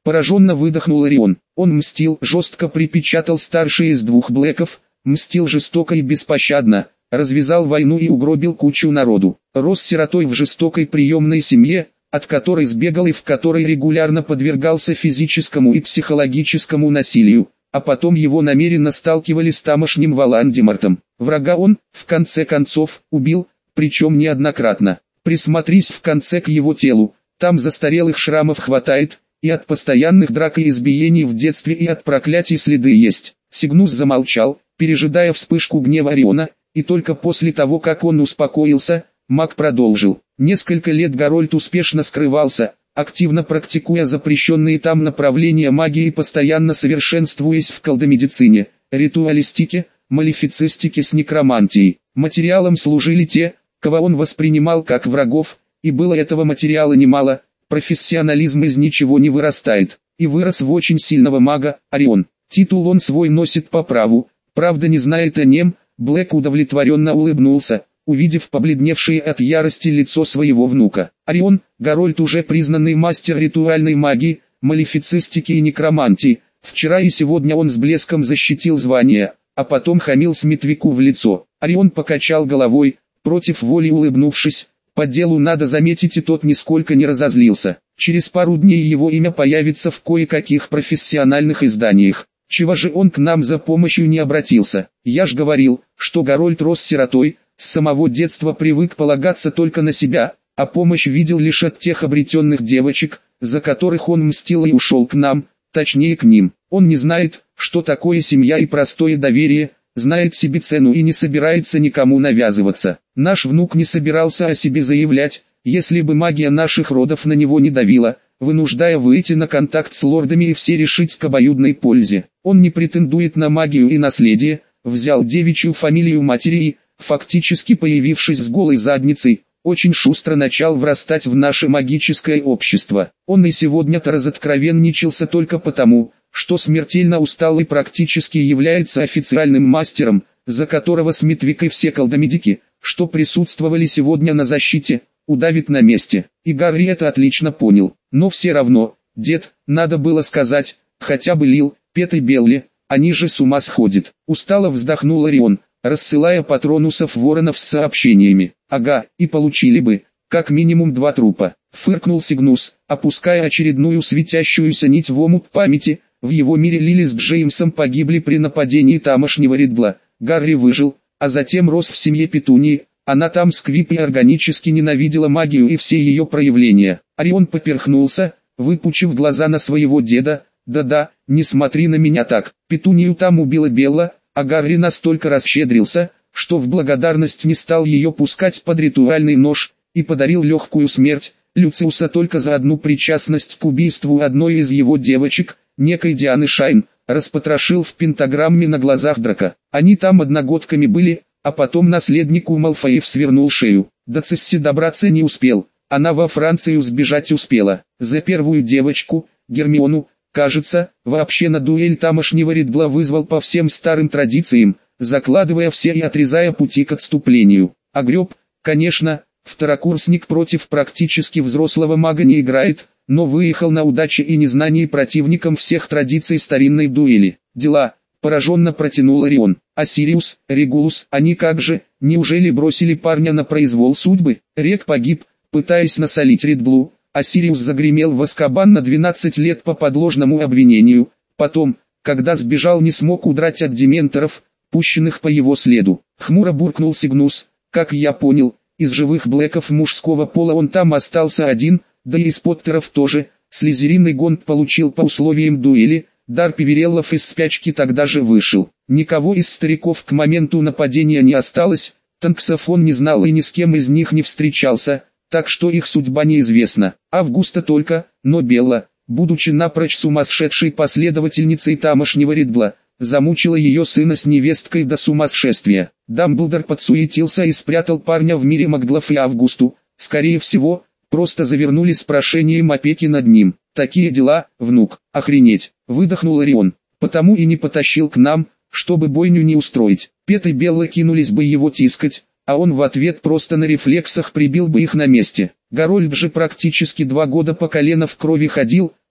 Пораженно выдохнул Орион. Он мстил, жестко припечатал старший из двух блэков, мстил жестоко и беспощадно, развязал войну и угробил кучу народу. Рос сиротой в жестокой приемной семье, от которой сбегал и в которой регулярно подвергался физическому и психологическому насилию, а потом его намеренно сталкивали с тамошним Волан-де-Мортом. Врага он, в конце концов, убил, причем неоднократно. Присмотрись в конце к его телу, там застарелых шрамов хватает, и от постоянных драк и избиений в детстве и от проклятий следы есть. Сигнус замолчал, пережидая вспышку гнева Ориона, и только после того, как он успокоился, маг продолжил. Несколько лет Гарольд успешно скрывался, активно практикуя запрещенные там направления магии и постоянно совершенствуясь в колдомедицине, ритуалистике, малефицистике с некромантией. Материалом служили те, кого он воспринимал как врагов, и было этого материала немало. Профессионализм из ничего не вырастает, и вырос в очень сильного мага, Орион. Титул он свой носит по праву, правда не знает о нем. Блэк удовлетворенно улыбнулся, увидев побледневшее от ярости лицо своего внука. Орион, Гарольд уже признанный мастер ритуальной магии, малефицистики и некромантии. Вчера и сегодня он с блеском защитил звание, а потом хамил Смитвику в лицо. Орион покачал головой, против воли улыбнувшись. По делу надо заметить, и тот нисколько не разозлился. Через пару дней его имя появится в кое-каких профессиональных изданиях. Чего же он к нам за помощью не обратился? Я ж говорил, что Гарольд рос сиротой, с самого детства привык полагаться только на себя, а помощь видел лишь от тех обретенных девочек, за которых он мстил и ушел к нам, точнее к ним. Он не знает, что такое семья и простое доверие, знает себе цену и не собирается никому навязываться. Наш внук не собирался о себе заявлять, если бы магия наших родов на него не давила, вынуждая выйти на контакт с лордами и все решить к обоюдной пользе. Он не претендует на магию и наследие, взял девичью фамилию матери и, фактически появившись с голой задницей, очень шустро начал врастать в наше магическое общество. Он и сегодня-то разоткровенничался только потому, что смертельно устал и практически является официальным мастером, за которого Смитвик и все колдомедики, что присутствовали сегодня на защите, удавит на месте. И Гарри это отлично понял. Но все равно, дед, надо было сказать, хотя бы Лил, Пет и Белли, они же с ума сходят. Устало вздохнул Орион, рассылая патронусов воронов с сообщениями. Ага, и получили бы, как минимум 2 трупа. Фыркнул Сигнус, опуская очередную светящуюся нить в омут памяти. В его мире Лили с Джеймсом погибли при нападении тамошнего Ридла. Гарри выжил, а затем рос в семье Петунии. Она там Сквиб и органически ненавидела магию и все ее проявления. Орион поперхнулся, выпучив глаза на своего деда. Да-да, не смотри на меня так. Петунию там убила Белла, а Гарри настолько расщедрился, что в благодарность не стал ее пускать под ритуальный нож, и подарил легкую смерть Люциуса только за одну причастность к убийству одной из его девочек, некой Дианы Шайн, распотрошил в пентаграмме на глазах Драка. Они там одногодками были, а потом наследнику Малфоев свернул шею. До Цесси добраться не успел, она во Францию сбежать успела. За первую девочку, Гермиону, кажется, вообще на дуэль тамошнего Ридла вызвал по всем старым традициям, закладывая все и отрезая пути к отступлению. А греб, конечно, второкурсник против практически взрослого мага не играет, но выехал на удаче и незнании противником всех традиций старинной дуэли. Дела, пораженно протянул Орион. А Сириус, Регулус, они как же, неужели бросили парня на произвол судьбы? Рек погиб, пытаясь насолить Ридлу, а Сириус загремел в Азкабан на 12 лет по подложному обвинению. Потом, когда сбежал, не смог удрать от дементоров, пущенных по его следу. Хмуро буркнул Сигнус. Как я понял, из живых блэков мужского пола он там остался один, да и из Поттеров тоже. Слизерин и Гонт получил по условиям дуэли, дар Пивереллов из спячки тогда же вышел. Никого из стариков к моменту нападения не осталось, Танксов он не знал и ни с кем из них не встречался, так что их судьба неизвестна. Августа только, но Белла, будучи напрочь сумасшедшей последовательницей тамошнего Ридла, замучила ее сына с невесткой до сумасшествия. Дамблдор подсуетился и спрятал парня в мире Маглов и Августу, скорее всего, просто завернули с прошением опеки над ним. Такие дела, внук, охренеть, выдохнул Орион, потому и не потащил к нам, чтобы бойню не устроить. Пет и Белла кинулись бы его тискать, а он в ответ просто на рефлексах прибил бы их на месте. Гарольд же практически 2 года по колено в крови ходил,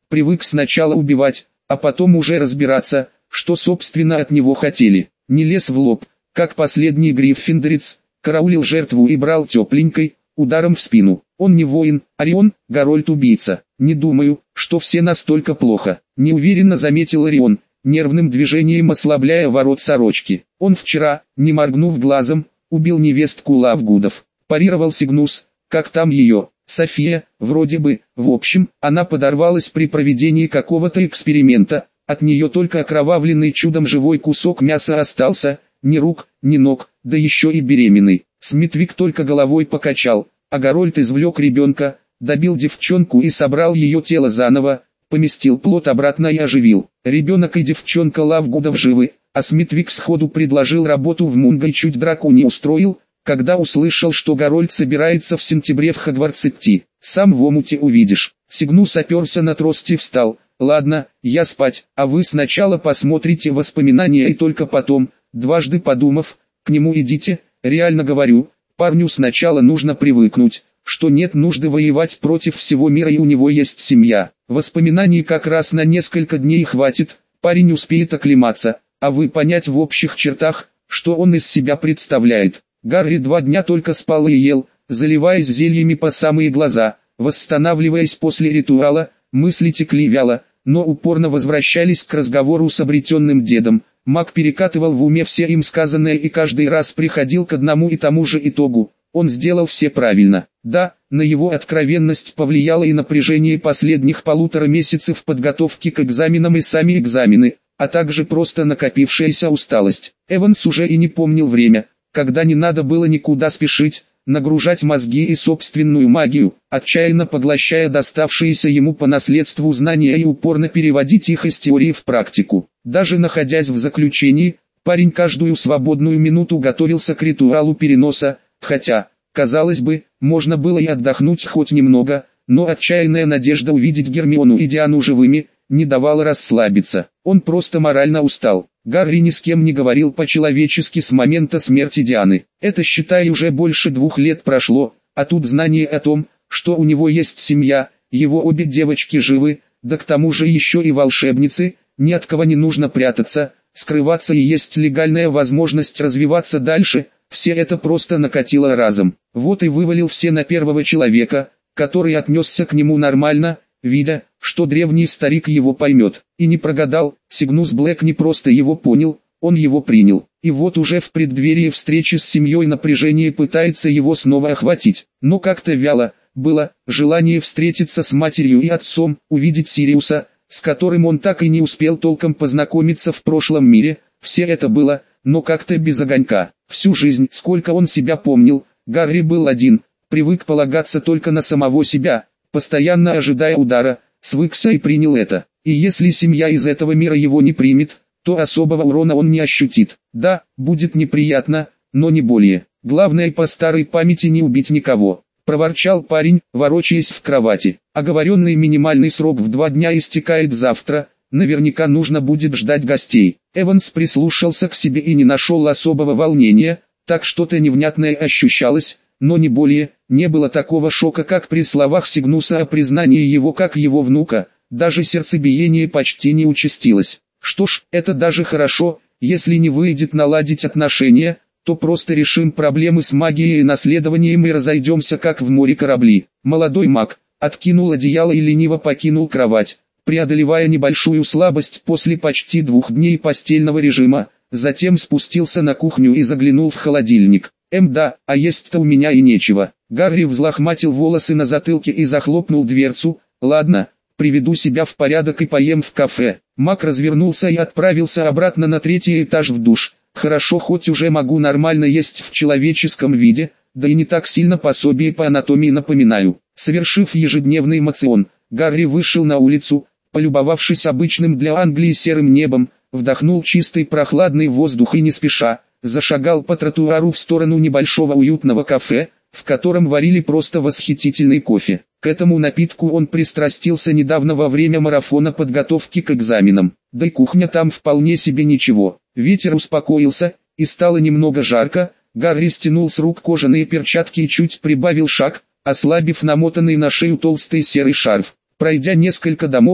привык сначала убивать, а потом уже разбираться, что собственно от него хотели. Не лез в лоб, как последний гриффиндорец, караулил жертву и брал тепленькой, ударом в спину. Он не воин, Орион, Гарольд убийца. Не думаю, что все настолько плохо, неуверенно заметил Орион, нервным движением ослабляя ворот сорочки. Он вчера, не моргнув глазом, убил невестку Лавгудов. Парировал Сигнус, как там ее, София, вроде бы. В общем, она подорвалась при проведении какого-то эксперимента, от нее только окровавленный чудом живой кусок мяса остался, ни рук, ни ног, да еще и беременный. Смитвик только головой покачал, а Гарольд извлек ребенка, добил девчонку и собрал ее тело заново, поместил плод обратно и оживил. Ребенок и девчонка Лавгудов живы, а Смитвик сходу предложил работу в Мунго и чуть драку не устроил, когда услышал, что Гарольд собирается в сентябре в Хогвартс идти. Сам в омуте увидишь. Сигнус оперся на трость и встал. Ладно, я спать, а вы сначала посмотрите воспоминания и только потом, дважды подумав, к нему идите. Реально говорю, парню сначала нужно привыкнуть, что нет нужды воевать против всего мира и у него есть семья. Воспоминаний как раз на несколько дней хватит, парень успеет оклематься, а вы понять в общих чертах, что он из себя представляет. Гарри 2 дня только спал и ел, заливаясь зельями по самые глаза, восстанавливаясь после ритуала, мысли текли вяло, но упорно возвращались к разговору с обретенным дедом. Маг перекатывал в уме все им сказанное и каждый раз приходил к одному и тому же итогу. Он сделал все правильно. Да, на его откровенность повлияло и напряжение последних 1,5 месяцев подготовки к экзаменам и сами экзамены, а также просто накопившаяся усталость. Эванс уже и не помнил время, когда не надо было никуда спешить, нагружать мозги и собственную магию, отчаянно поглощая доставшиеся ему по наследству знания и упорно переводить их из теории в практику. Даже находясь в заключении, парень каждую свободную минуту готовился к ритуалу переноса, хотя, казалось бы, можно было и отдохнуть хоть немного, но отчаянная надежда увидеть Гермиону и Диану живыми не давала расслабиться. Он просто морально устал. Гарри ни с кем не говорил по-человечески с момента смерти Дианы. Это, считай, уже больше 2 лет прошло, а тут знание о том, что у него есть семья, его обе девочки живы, да к тому же еще и волшебницы, ни от кого не нужно прятаться, скрываться и есть легальная возможность развиваться дальше, все это просто накатило разом. Вот и вывалил все на первого человека, который отнесся к нему нормально, видя, что древний старик его поймет. И не прогадал, Сигнус Блэк не просто его понял, он его принял. И вот уже в преддверии встречи с семьей напряжение пытается его снова охватить. Но как-то вяло было желание встретиться с матерью и отцом, увидеть Сириуса, с которым он так и не успел толком познакомиться в прошлом мире. Все это было, но как-то без огонька. Всю жизнь, сколько он себя помнил, Гарри был один, привык полагаться только на самого себя, постоянно ожидая удара, свыкся и принял это. И если семья из этого мира его не примет, то особого урона он не ощутит. Да, будет неприятно, но не более. Главное по старой памяти не убить никого. Проворчал парень, ворочаясь в кровати. Оговоренный минимальный срок в 2 дня истекает завтра, наверняка нужно будет ждать гостей. Эванс прислушался к себе и не нашел особого волнения, так что-то невнятное ощущалось, но не более. Не было такого шока, как при словах Сигнуса о признании его как его внука, даже сердцебиение почти не участилось. Что ж, это даже хорошо, если не выйдет наладить отношения, то просто решим проблемы с магией и наследованием и разойдемся как в море корабли. Молодой маг откинул одеяло и лениво покинул кровать, преодолевая небольшую слабость после почти 2 дней постельного режима, затем спустился на кухню и заглянул в холодильник. Да, а есть-то у меня и нечего. Гарри взлохматил волосы на затылке и захлопнул дверцу. Ладно, приведу себя в порядок и поем в кафе. Маг развернулся и отправился обратно на 3-й этаж в душ. Хорошо, хоть уже могу нормально есть в человеческом виде, да и не так сильно пособие по анатомии напоминаю. Совершив ежедневный моцион, Гарри вышел на улицу, полюбовавшись обычным для Англии серым небом, вдохнул чистый прохладный воздух и не спеша зашагал по тротуару в сторону небольшого уютного кафе, в котором варили просто восхитительный кофе. К этому напитку он пристрастился недавно во время марафона подготовки к экзаменам. Да и кухня там вполне себе ничего. Ветер успокоился, и стало немного жарко. Гарри стянул с рук кожаные перчатки и чуть прибавил шаг, ослабив намотанный на шею толстый серый шарф. Пройдя несколько домов,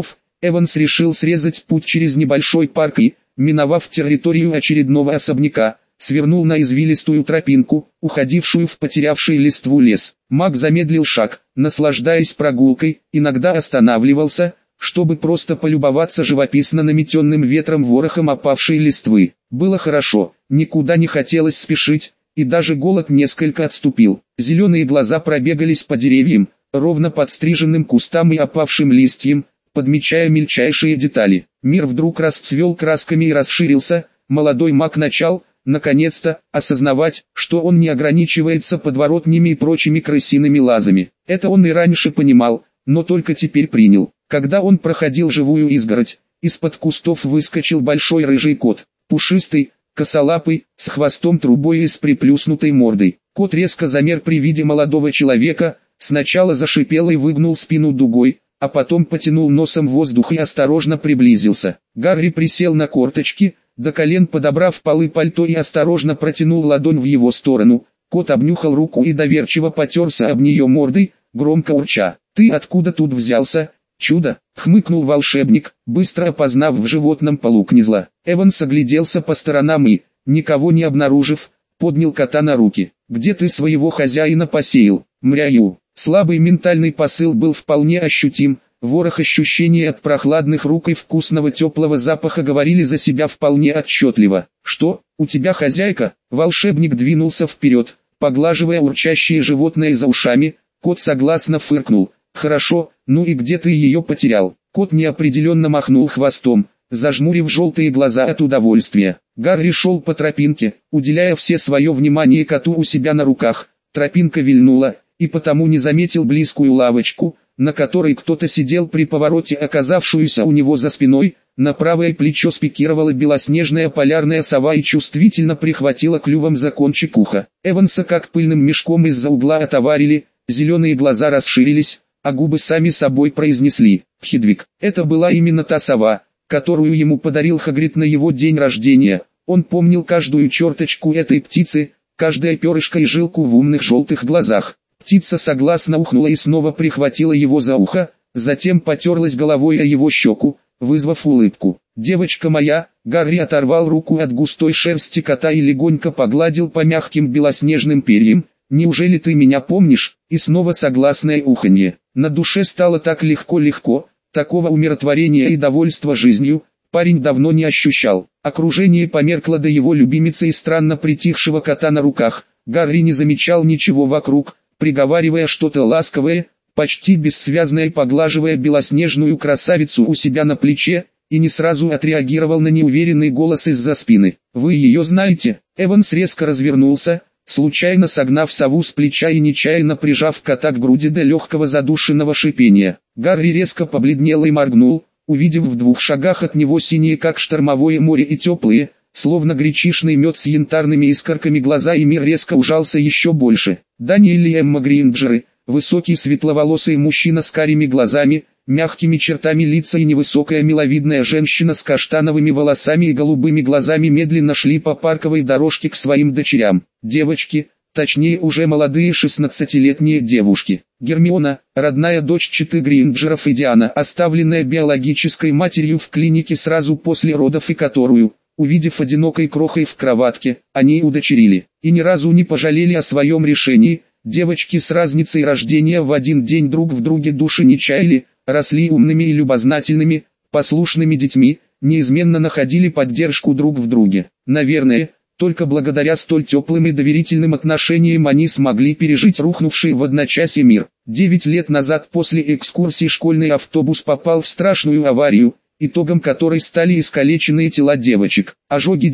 Эванс решил срезать путь через небольшой парк и, миновав территорию очередного особняка, свернул на извилистую тропинку, уходившую в потерявший листву лес. Маг замедлил шаг, наслаждаясь прогулкой, иногда останавливался, чтобы просто полюбоваться живописно наметенным ветром ворохом опавшей листвы. Было хорошо, никуда не хотелось спешить, и даже голод несколько отступил. Зеленые глаза пробегались по деревьям, ровно подстриженным кустам и опавшим листьям, подмечая мельчайшие детали. Мир вдруг расцвел красками и расширился, молодой маг начал, наконец-то, осознавать, что он не ограничивается подворотнями и прочими крысиными лазами. Это он и раньше понимал, но только теперь принял. Когда он проходил живую изгородь, из-под кустов выскочил большой рыжий кот, пушистый, косолапый, с хвостом трубой и с приплюснутой мордой. Кот резко замер при виде молодого человека, сначала зашипел и выгнул спину дугой, а потом потянул носом воздух и осторожно приблизился. Гарри присел на корточки, до колен подобрав полы пальто и осторожно протянул ладонь в его сторону. Кот обнюхал руку и доверчиво потерся об нее мордой, громко урча. «Ты откуда тут взялся, чудо?» — хмыкнул волшебник, быстро опознав в животном полукнязла. Эванс огляделся по сторонам и, никого не обнаружив, поднял кота на руки. «Где ты своего хозяина посеял, мряю?» Слабый ментальный посыл был вполне ощутим, ворох ощущений от прохладных рук и вкусного теплого запаха говорили за себя вполне отчетливо. «Что, у тебя хозяйка?» Волшебник двинулся вперед, поглаживая урчащее животное за ушами. Кот согласно фыркнул. «Хорошо, ну и где ты ее потерял?» Кот неопределенно махнул хвостом, зажмурив желтые глаза от удовольствия. Гарри шел по тропинке, уделяя все свое внимание коту у себя на руках. Тропинка вильнула, и потому не заметил близкую лавочку, на которой кто-то сидел при повороте, оказавшуюся у него за спиной. На правое плечо спикировала белоснежная полярная сова и чувствительно прихватила клювом за кончик уха. Эванса как пыльным мешком из-за угла отоварили, зеленые глаза расширились, а губы сами собой произнесли: «Хедвиг». Это была именно та сова, которую ему подарил Хагрид на его день рождения. Он помнил каждую черточку этой птицы, каждое перышко и жилку в умных желтых глазах. Птица согласно ухнула и снова прихватила его за ухо, затем потерлась головой о его щеку, вызвав улыбку. «Девочка моя», Гарри оторвал руку от густой шерсти кота и легонько погладил по мягким белоснежным перьям. «Неужели ты меня помнишь?» И снова согласное уханье. На душе стало так легко-легко, такого умиротворения и довольства жизнью парень давно не ощущал. Окружение померкло до его любимицы и странно притихшего кота на руках. Гарри не замечал ничего вокруг, приговаривая что-то ласковое, почти бессвязное, поглаживая белоснежную красавицу у себя на плече, и не сразу отреагировал на неуверенный голос из-за спины. «Вы ее знаете?» Эванс резко развернулся, случайно согнав сову с плеча и нечаянно прижав кота к груди до легкого задушенного шипения. Гарри резко побледнел и моргнул, увидев в 2 шагах от него синие как штормовое море и теплые, словно гречишный мед с янтарными искорками глаза, и мир резко ужался еще больше. Даниэль и Эмма Гринджеры, высокий светловолосый мужчина с карими глазами, мягкими чертами лица и невысокая миловидная женщина с каштановыми волосами и голубыми глазами медленно шли по парковой дорожке к своим дочерям. Девочки, точнее уже молодые 16-летние девушки. Гермиона, родная дочь четы Гринджеров, и Диана, оставленная биологической матерью в клинике сразу после родов, и которую, увидев одинокой крохой в кроватке, они удочерили. И ни разу не пожалели о своем решении. Девочки с разницей рождения в один день друг в друге души не чаяли, росли умными и любознательными, послушными детьми, неизменно находили поддержку друг в друге. Наверное, только благодаря столь теплым и доверительным отношениям они смогли пережить рухнувший в одночасье мир. 9 лет назад после экскурсии школьный автобус попал в страшную аварию, итогом которой стали искалеченные тела девочек. Ожоги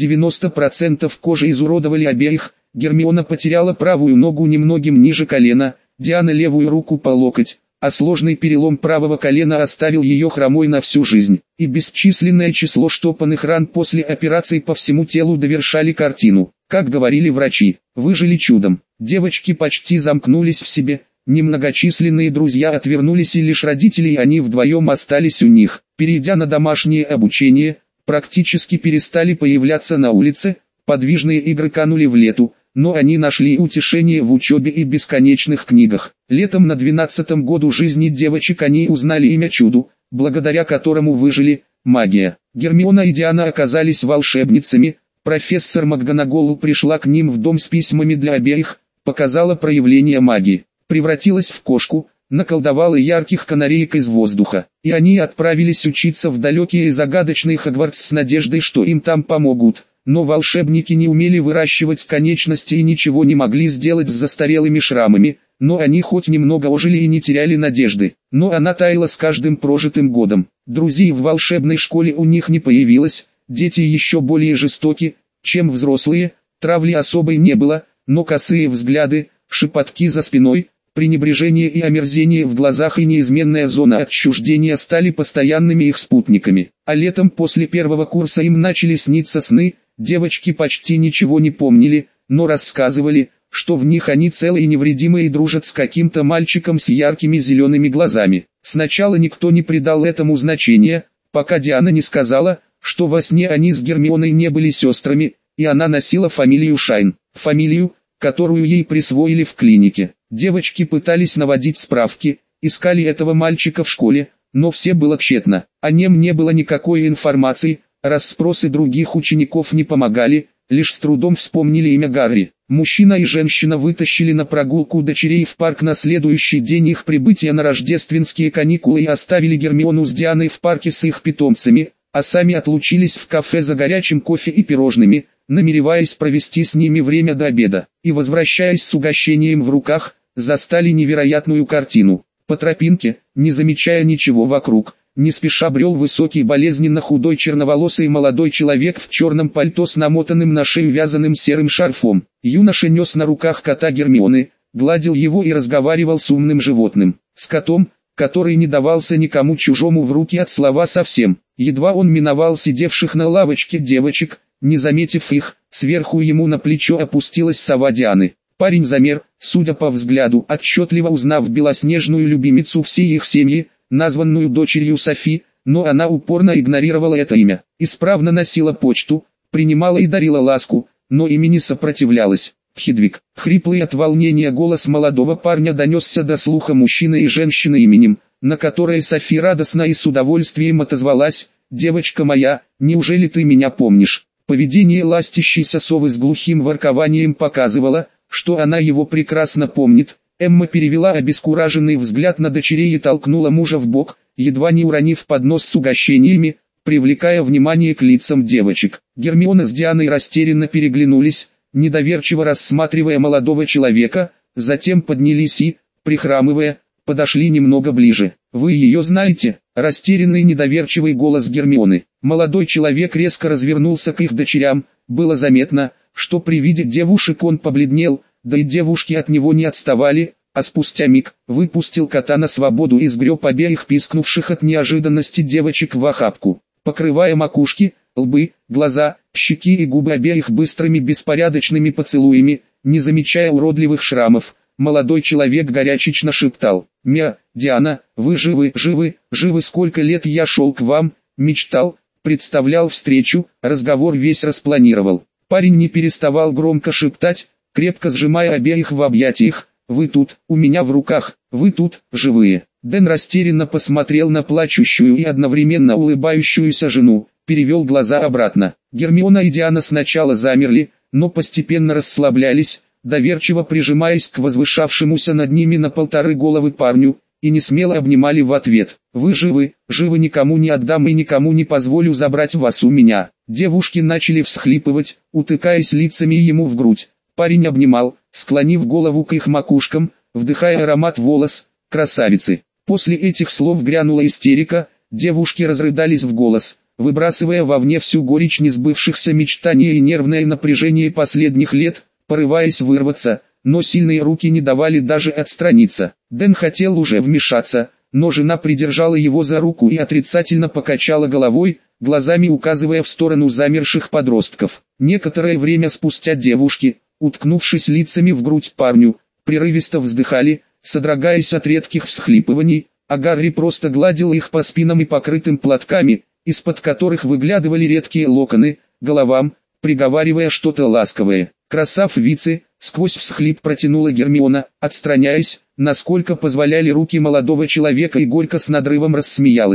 90% кожи изуродовали обеих. Гермиона потеряла правую ногу немногим ниже колена, Диана левую руку по локоть, а сложный перелом правого колена оставил ее хромой на всю жизнь. И бесчисленное число штопанных ран после операций по всему телу довершали картину. Как говорили врачи, выжили чудом. Девочки почти замкнулись в себе, немногочисленные друзья отвернулись, и лишь родители и они вдвоем остались у них. Перейдя на домашнее обучение, практически перестали появляться на улице, подвижные игры канули в лету, но они нашли утешение в учебе и бесконечных книгах. Летом на 12-м году жизни девочек они узнали имя чуду, благодаря которому выжили, магия. Гермиона и Диана оказались волшебницами, профессор МакГонагал пришла к ним в дом с письмами для обеих, показала проявление магии, превратилась в кошку, наколдовала ярких канареек из воздуха, и они отправились учиться в далекий и загадочный Хогвартс с надеждой, что им там помогут. Но волшебники не умели выращивать конечности и ничего не могли сделать с застарелыми шрамами, но они хоть немного ожили и не теряли надежды. Но она таяла с каждым прожитым годом. Друзей в волшебной школе у них не появилось, дети еще более жестоки, чем взрослые, травли особой не было, но косые взгляды, шепотки за спиной, пренебрежение и омерзение в глазах и неизменная зона отчуждения стали постоянными их спутниками. А летом после первого курса им начали сниться сны. Девочки почти ничего не помнили, но рассказывали, что в них они целы и невредимы и дружат с каким-то мальчиком с яркими зелеными глазами. Сначала никто не придал этому значения, пока Диана не сказала, что во сне они с Гермионой не были сестрами, и она носила фамилию Шайн, фамилию, которую ей присвоили в клинике. Девочки пытались наводить справки, искали этого мальчика в школе, но все было тщетно. О нем не было никакой информации. Расспросы других учеников не помогали, лишь с трудом вспомнили имя Гарри. Мужчина и женщина вытащили на прогулку дочерей в парк на следующий день их прибытия на рождественские каникулы и оставили Гермиону с Дианой в парке с их питомцами, а сами отлучились в кафе за горячим кофе и пирожными, намереваясь провести с ними время до обеда. И возвращаясь с угощением в руках, застали невероятную картину. По тропинке, не замечая ничего вокруг, не спеша брел высокий болезненно худой черноволосый молодой человек в черном пальто с намотанным на шею вязаным серым шарфом. Юноша нес на руках кота Гермионы, гладил его и разговаривал с умным животным. С котом, который не давался никому чужому в руки от слова совсем. Едва он миновал сидевших на лавочке девочек, не заметив их, сверху ему на плечо опустилась сова Дианы. Парень замер, судя по взгляду, отчетливо узнав белоснежную любимицу всей их семьи, названную дочерью Софи, но она упорно игнорировала это имя. Исправно носила почту, принимала и дарила ласку, но ими не сопротивлялась. Хедвиг. Хриплый от волнения голос молодого парня донесся до слуха мужчины и женщины именем, на которое Софи радостно и с удовольствием отозвалась: «Девочка моя, неужели ты меня помнишь?» Поведение ластящейся совы с глухим воркованием показывало, что она его прекрасно помнит. Эмма перевела обескураженный взгляд на дочерей и толкнула мужа в бок, едва не уронив поднос с угощениями, привлекая внимание к лицам девочек. Гермиона с Дианой растерянно переглянулись, недоверчиво рассматривая молодого человека, затем поднялись и, прихрамывая, подошли немного ближе. «Вы ее знаете?» – растерянный недоверчивый голос Гермионы. Молодой человек резко развернулся к их дочерям, было заметно, что при виде девушек он побледнел, да и девушки от него не отставали, а спустя миг выпустил кота на свободу и сгреб обеих пискнувших от неожиданности девочек в охапку, покрывая макушки, лбы, глаза, щеки и губы обеих быстрыми беспорядочными поцелуями, не замечая уродливых шрамов. Молодой человек горячечно шептал: «Мя, Диана, вы живы, живы, живы, сколько лет я шел к вам, мечтал, представлял встречу, разговор весь распланировал». Парень не переставал громко шептать, крепко сжимая обеих в объятиях: «Вы тут, у меня в руках, вы тут, живые». Дэн растерянно посмотрел на плачущую и одновременно улыбающуюся жену, перевел глаза обратно. Гермиона и Диана сначала замерли, но постепенно расслаблялись, доверчиво прижимаясь к возвышавшемуся над ними на 1,5 головы парню, и несмело обнимали в ответ. «Вы живы, живы, никому не отдам и никому не позволю забрать вас у меня». Девушки начали всхлипывать, утыкаясь лицами ему в грудь. Парень обнимал, склонив голову к их макушкам, вдыхая аромат волос красавицы. После этих слов грянула истерика, девушки разрыдались в голос, выбрасывая вовне всю горечь несбывшихся мечтаний и нервное напряжение последних лет, порываясь вырваться, но сильные руки не давали даже отстраниться. Дэн хотел уже вмешаться, но жена придержала его за руку и отрицательно покачала головой, глазами указывая в сторону замерших подростков. Некоторое время спустя девушки, уткнувшись лицами в грудь парню, прерывисто вздыхали, содрогаясь от редких всхлипываний, а Гарри просто гладил их по спинам и покрытым платками, из-под которых выглядывали редкие локоны, головам, приговаривая что-то ласковое. «Красавицы!» — сквозь всхлип протянула Гермиона, отстраняясь, насколько позволяли руки молодого человека, и горько с надрывом рассмеялась.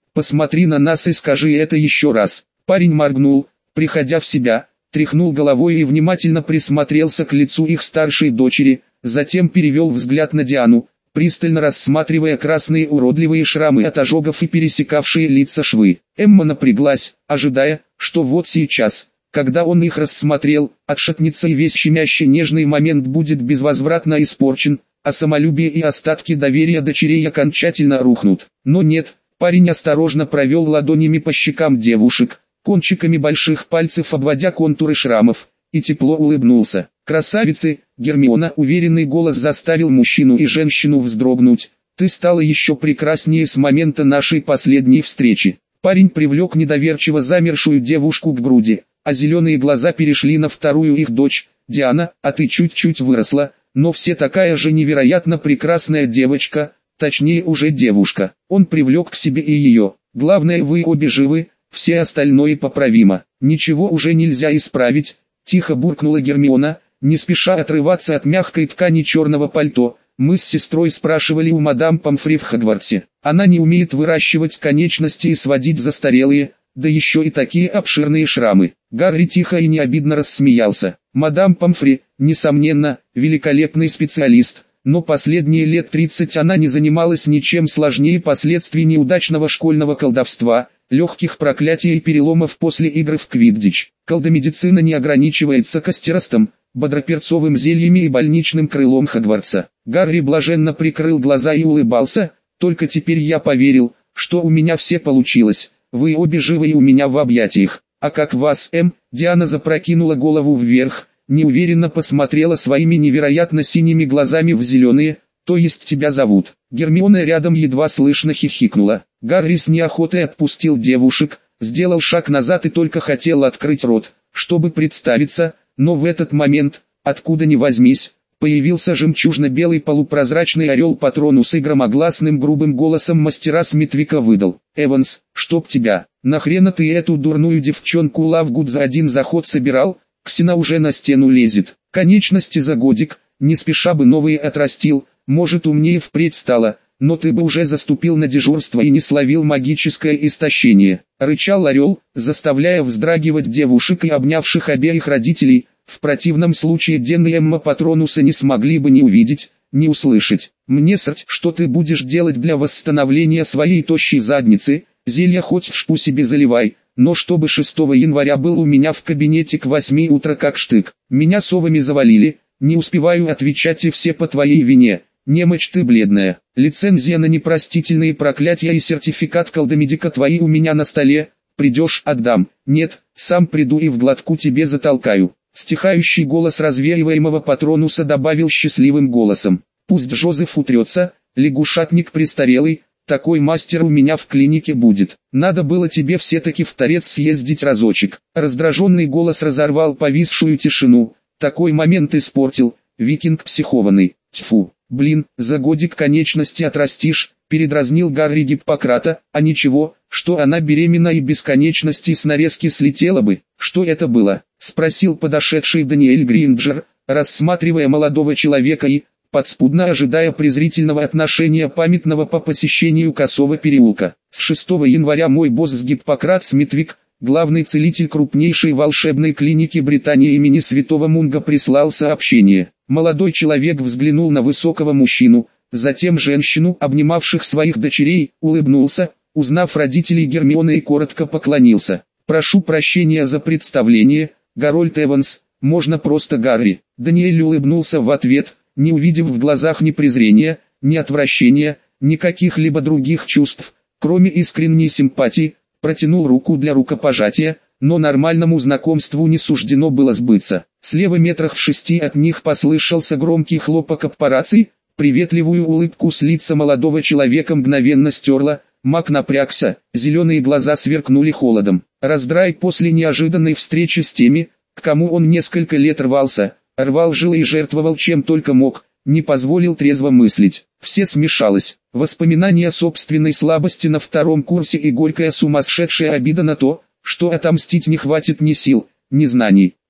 посмотри на нас и скажи это еще раз. Парень моргнул, приходя в себя, тряхнул головой и внимательно присмотрелся к лицу их старшей дочери, затем перевел взгляд на Диану, пристально рассматривая красные уродливые шрамы от ожогов и пересекавшие лица швы. Эмма напряглась, ожидая, что вот сейчас, когда он их рассмотрел, отшатнется и весь щемящий нежный момент будет безвозвратно испорчен, а самолюбие и остатки доверия дочерей окончательно рухнут. Но нет, парень осторожно провел ладонями по щекам девушек, кончиками больших пальцев обводя контуры шрамов, и тепло улыбнулся. «Красавицы, Гермиона!» — уверенный голос заставил мужчину и женщину вздрогнуть. «Ты стала еще прекраснее с момента нашей последней встречи». Парень привлек недоверчиво замершую девушку к груди, а зеленые глаза перешли на вторую их дочь. «Диана, а ты чуть-чуть выросла, но все такая же невероятно прекрасная девочка, точнее уже девушка». Он привлек к себе и ее. «Главное, вы обе живы, все остальное поправимо. Ничего уже нельзя исправить», — тихо буркнула Гермиона, не спеша отрываться от мягкой ткани черного пальто. «Мы с сестрой спрашивали у мадам Помфри в Хогвартсе. Она не умеет выращивать конечности и сводить застарелые, да еще и такие обширные шрамы». Гарри тихо и необидно рассмеялся. Мадам Помфри, несомненно, великолепный специалист, но последние лет 30 она не занималась ничем сложнее последствий неудачного школьного колдовства, легких проклятий и переломов после игр в квиддич. Колдомедицина не ограничивается костеростом, бодроперцовым зельями и больничным крылом Хогвартса. Гарри блаженно прикрыл глаза и улыбался. «Только теперь я поверил, что у меня все получилось. Вы обе живы и у меня в объятиях. А как вас, Диана запрокинула голову вверх, неуверенно посмотрела своими невероятно синими глазами в зеленые. «То есть тебя зовут?» Гермиона рядом едва слышно хихикнула. Гарри с неохотой отпустил девушек, сделал шаг назад и только хотел открыть рот, чтобы представиться, но в этот момент, откуда ни возьмись, появился жемчужно-белый полупрозрачный орел Патронус и громогласным грубым голосом мастера Смитвика выдал: «Эванс, чтоб тебя, нахрена ты эту дурную девчонку Лавгуд за один заход собирал? Ксена уже на стену лезет, конечности за годик, не спеша бы новые отрастил, может умнее впредь стало, но ты бы уже заступил на дежурство и не словил магическое истощение», — рычал орел, заставляя вздрагивать девушек и обнявших обеих родителей. В противном случае Ден и Эмма Патронуса не смогли бы ни увидеть, ни услышать. «Мне срать, что ты будешь делать для восстановления своей тощей задницы, зелья хоть в шпу себе заливай, но чтобы 6 января был у меня в кабинете к 8 утра как штык. Меня совами завалили, не успеваю отвечать и все по твоей вине. Немочь ты бледная. Лицензия на непростительные проклятия и сертификат колдомедика твои у меня на столе. Придешь — отдам. Нет, сам приду и в глотку тебе затолкаю». Стихающий голос развеиваемого Патронуса добавил счастливым голосом: «Пусть Джозеф утрется, лягушатник престарелый, такой мастер у меня в клинике будет. Надо было тебе все-таки в торец съездить разочек». Раздраженный голос разорвал повисшую тишину. «Такой момент испортил, викинг психованный. Тьфу, блин, за годик конечности отрастишь», — передразнил Гарри Гиппократа. «А ничего, что она беременна и без конечностей с нарезки слетела бы». «Что это было?» — спросил подошедший Даниэль Гринджер, рассматривая молодого человека и, подспудно ожидая презрительного отношения памятного по посещению Косого переулка. «С 6 января мой босс Гиппократ Смитвик, главный целитель крупнейшей волшебной клиники Британии имени Святого Мунга, прислал сообщение». Молодой человек взглянул на высокого мужчину, затем женщину, обнимавших своих дочерей, улыбнулся, узнав родителей Гермионы, и коротко поклонился. «Прошу прощения за представление, Гарольд Эванс, можно просто Гарри». Даниэль улыбнулся в ответ, не увидев в глазах ни презрения, ни отвращения, ни каких-либо других чувств, кроме искренней симпатии, протянул руку для рукопожатия, но нормальному знакомству не суждено было сбыться. Слева метрах в 6 от них послышался громкий хлопок об рации, приветливую улыбку с лица молодого человека мгновенно стерла. Маг напрягся, зеленые глаза сверкнули холодом. Раздрай после неожиданной встречи с теми, к кому он несколько лет рвал жилы и жертвовал чем только мог, не позволил трезво мыслить. Все смешалось. Воспоминания собственной слабости на 2 курсе и горькая сумасшедшая обида на то, что отомстить не хватит ни сил, ни знаний.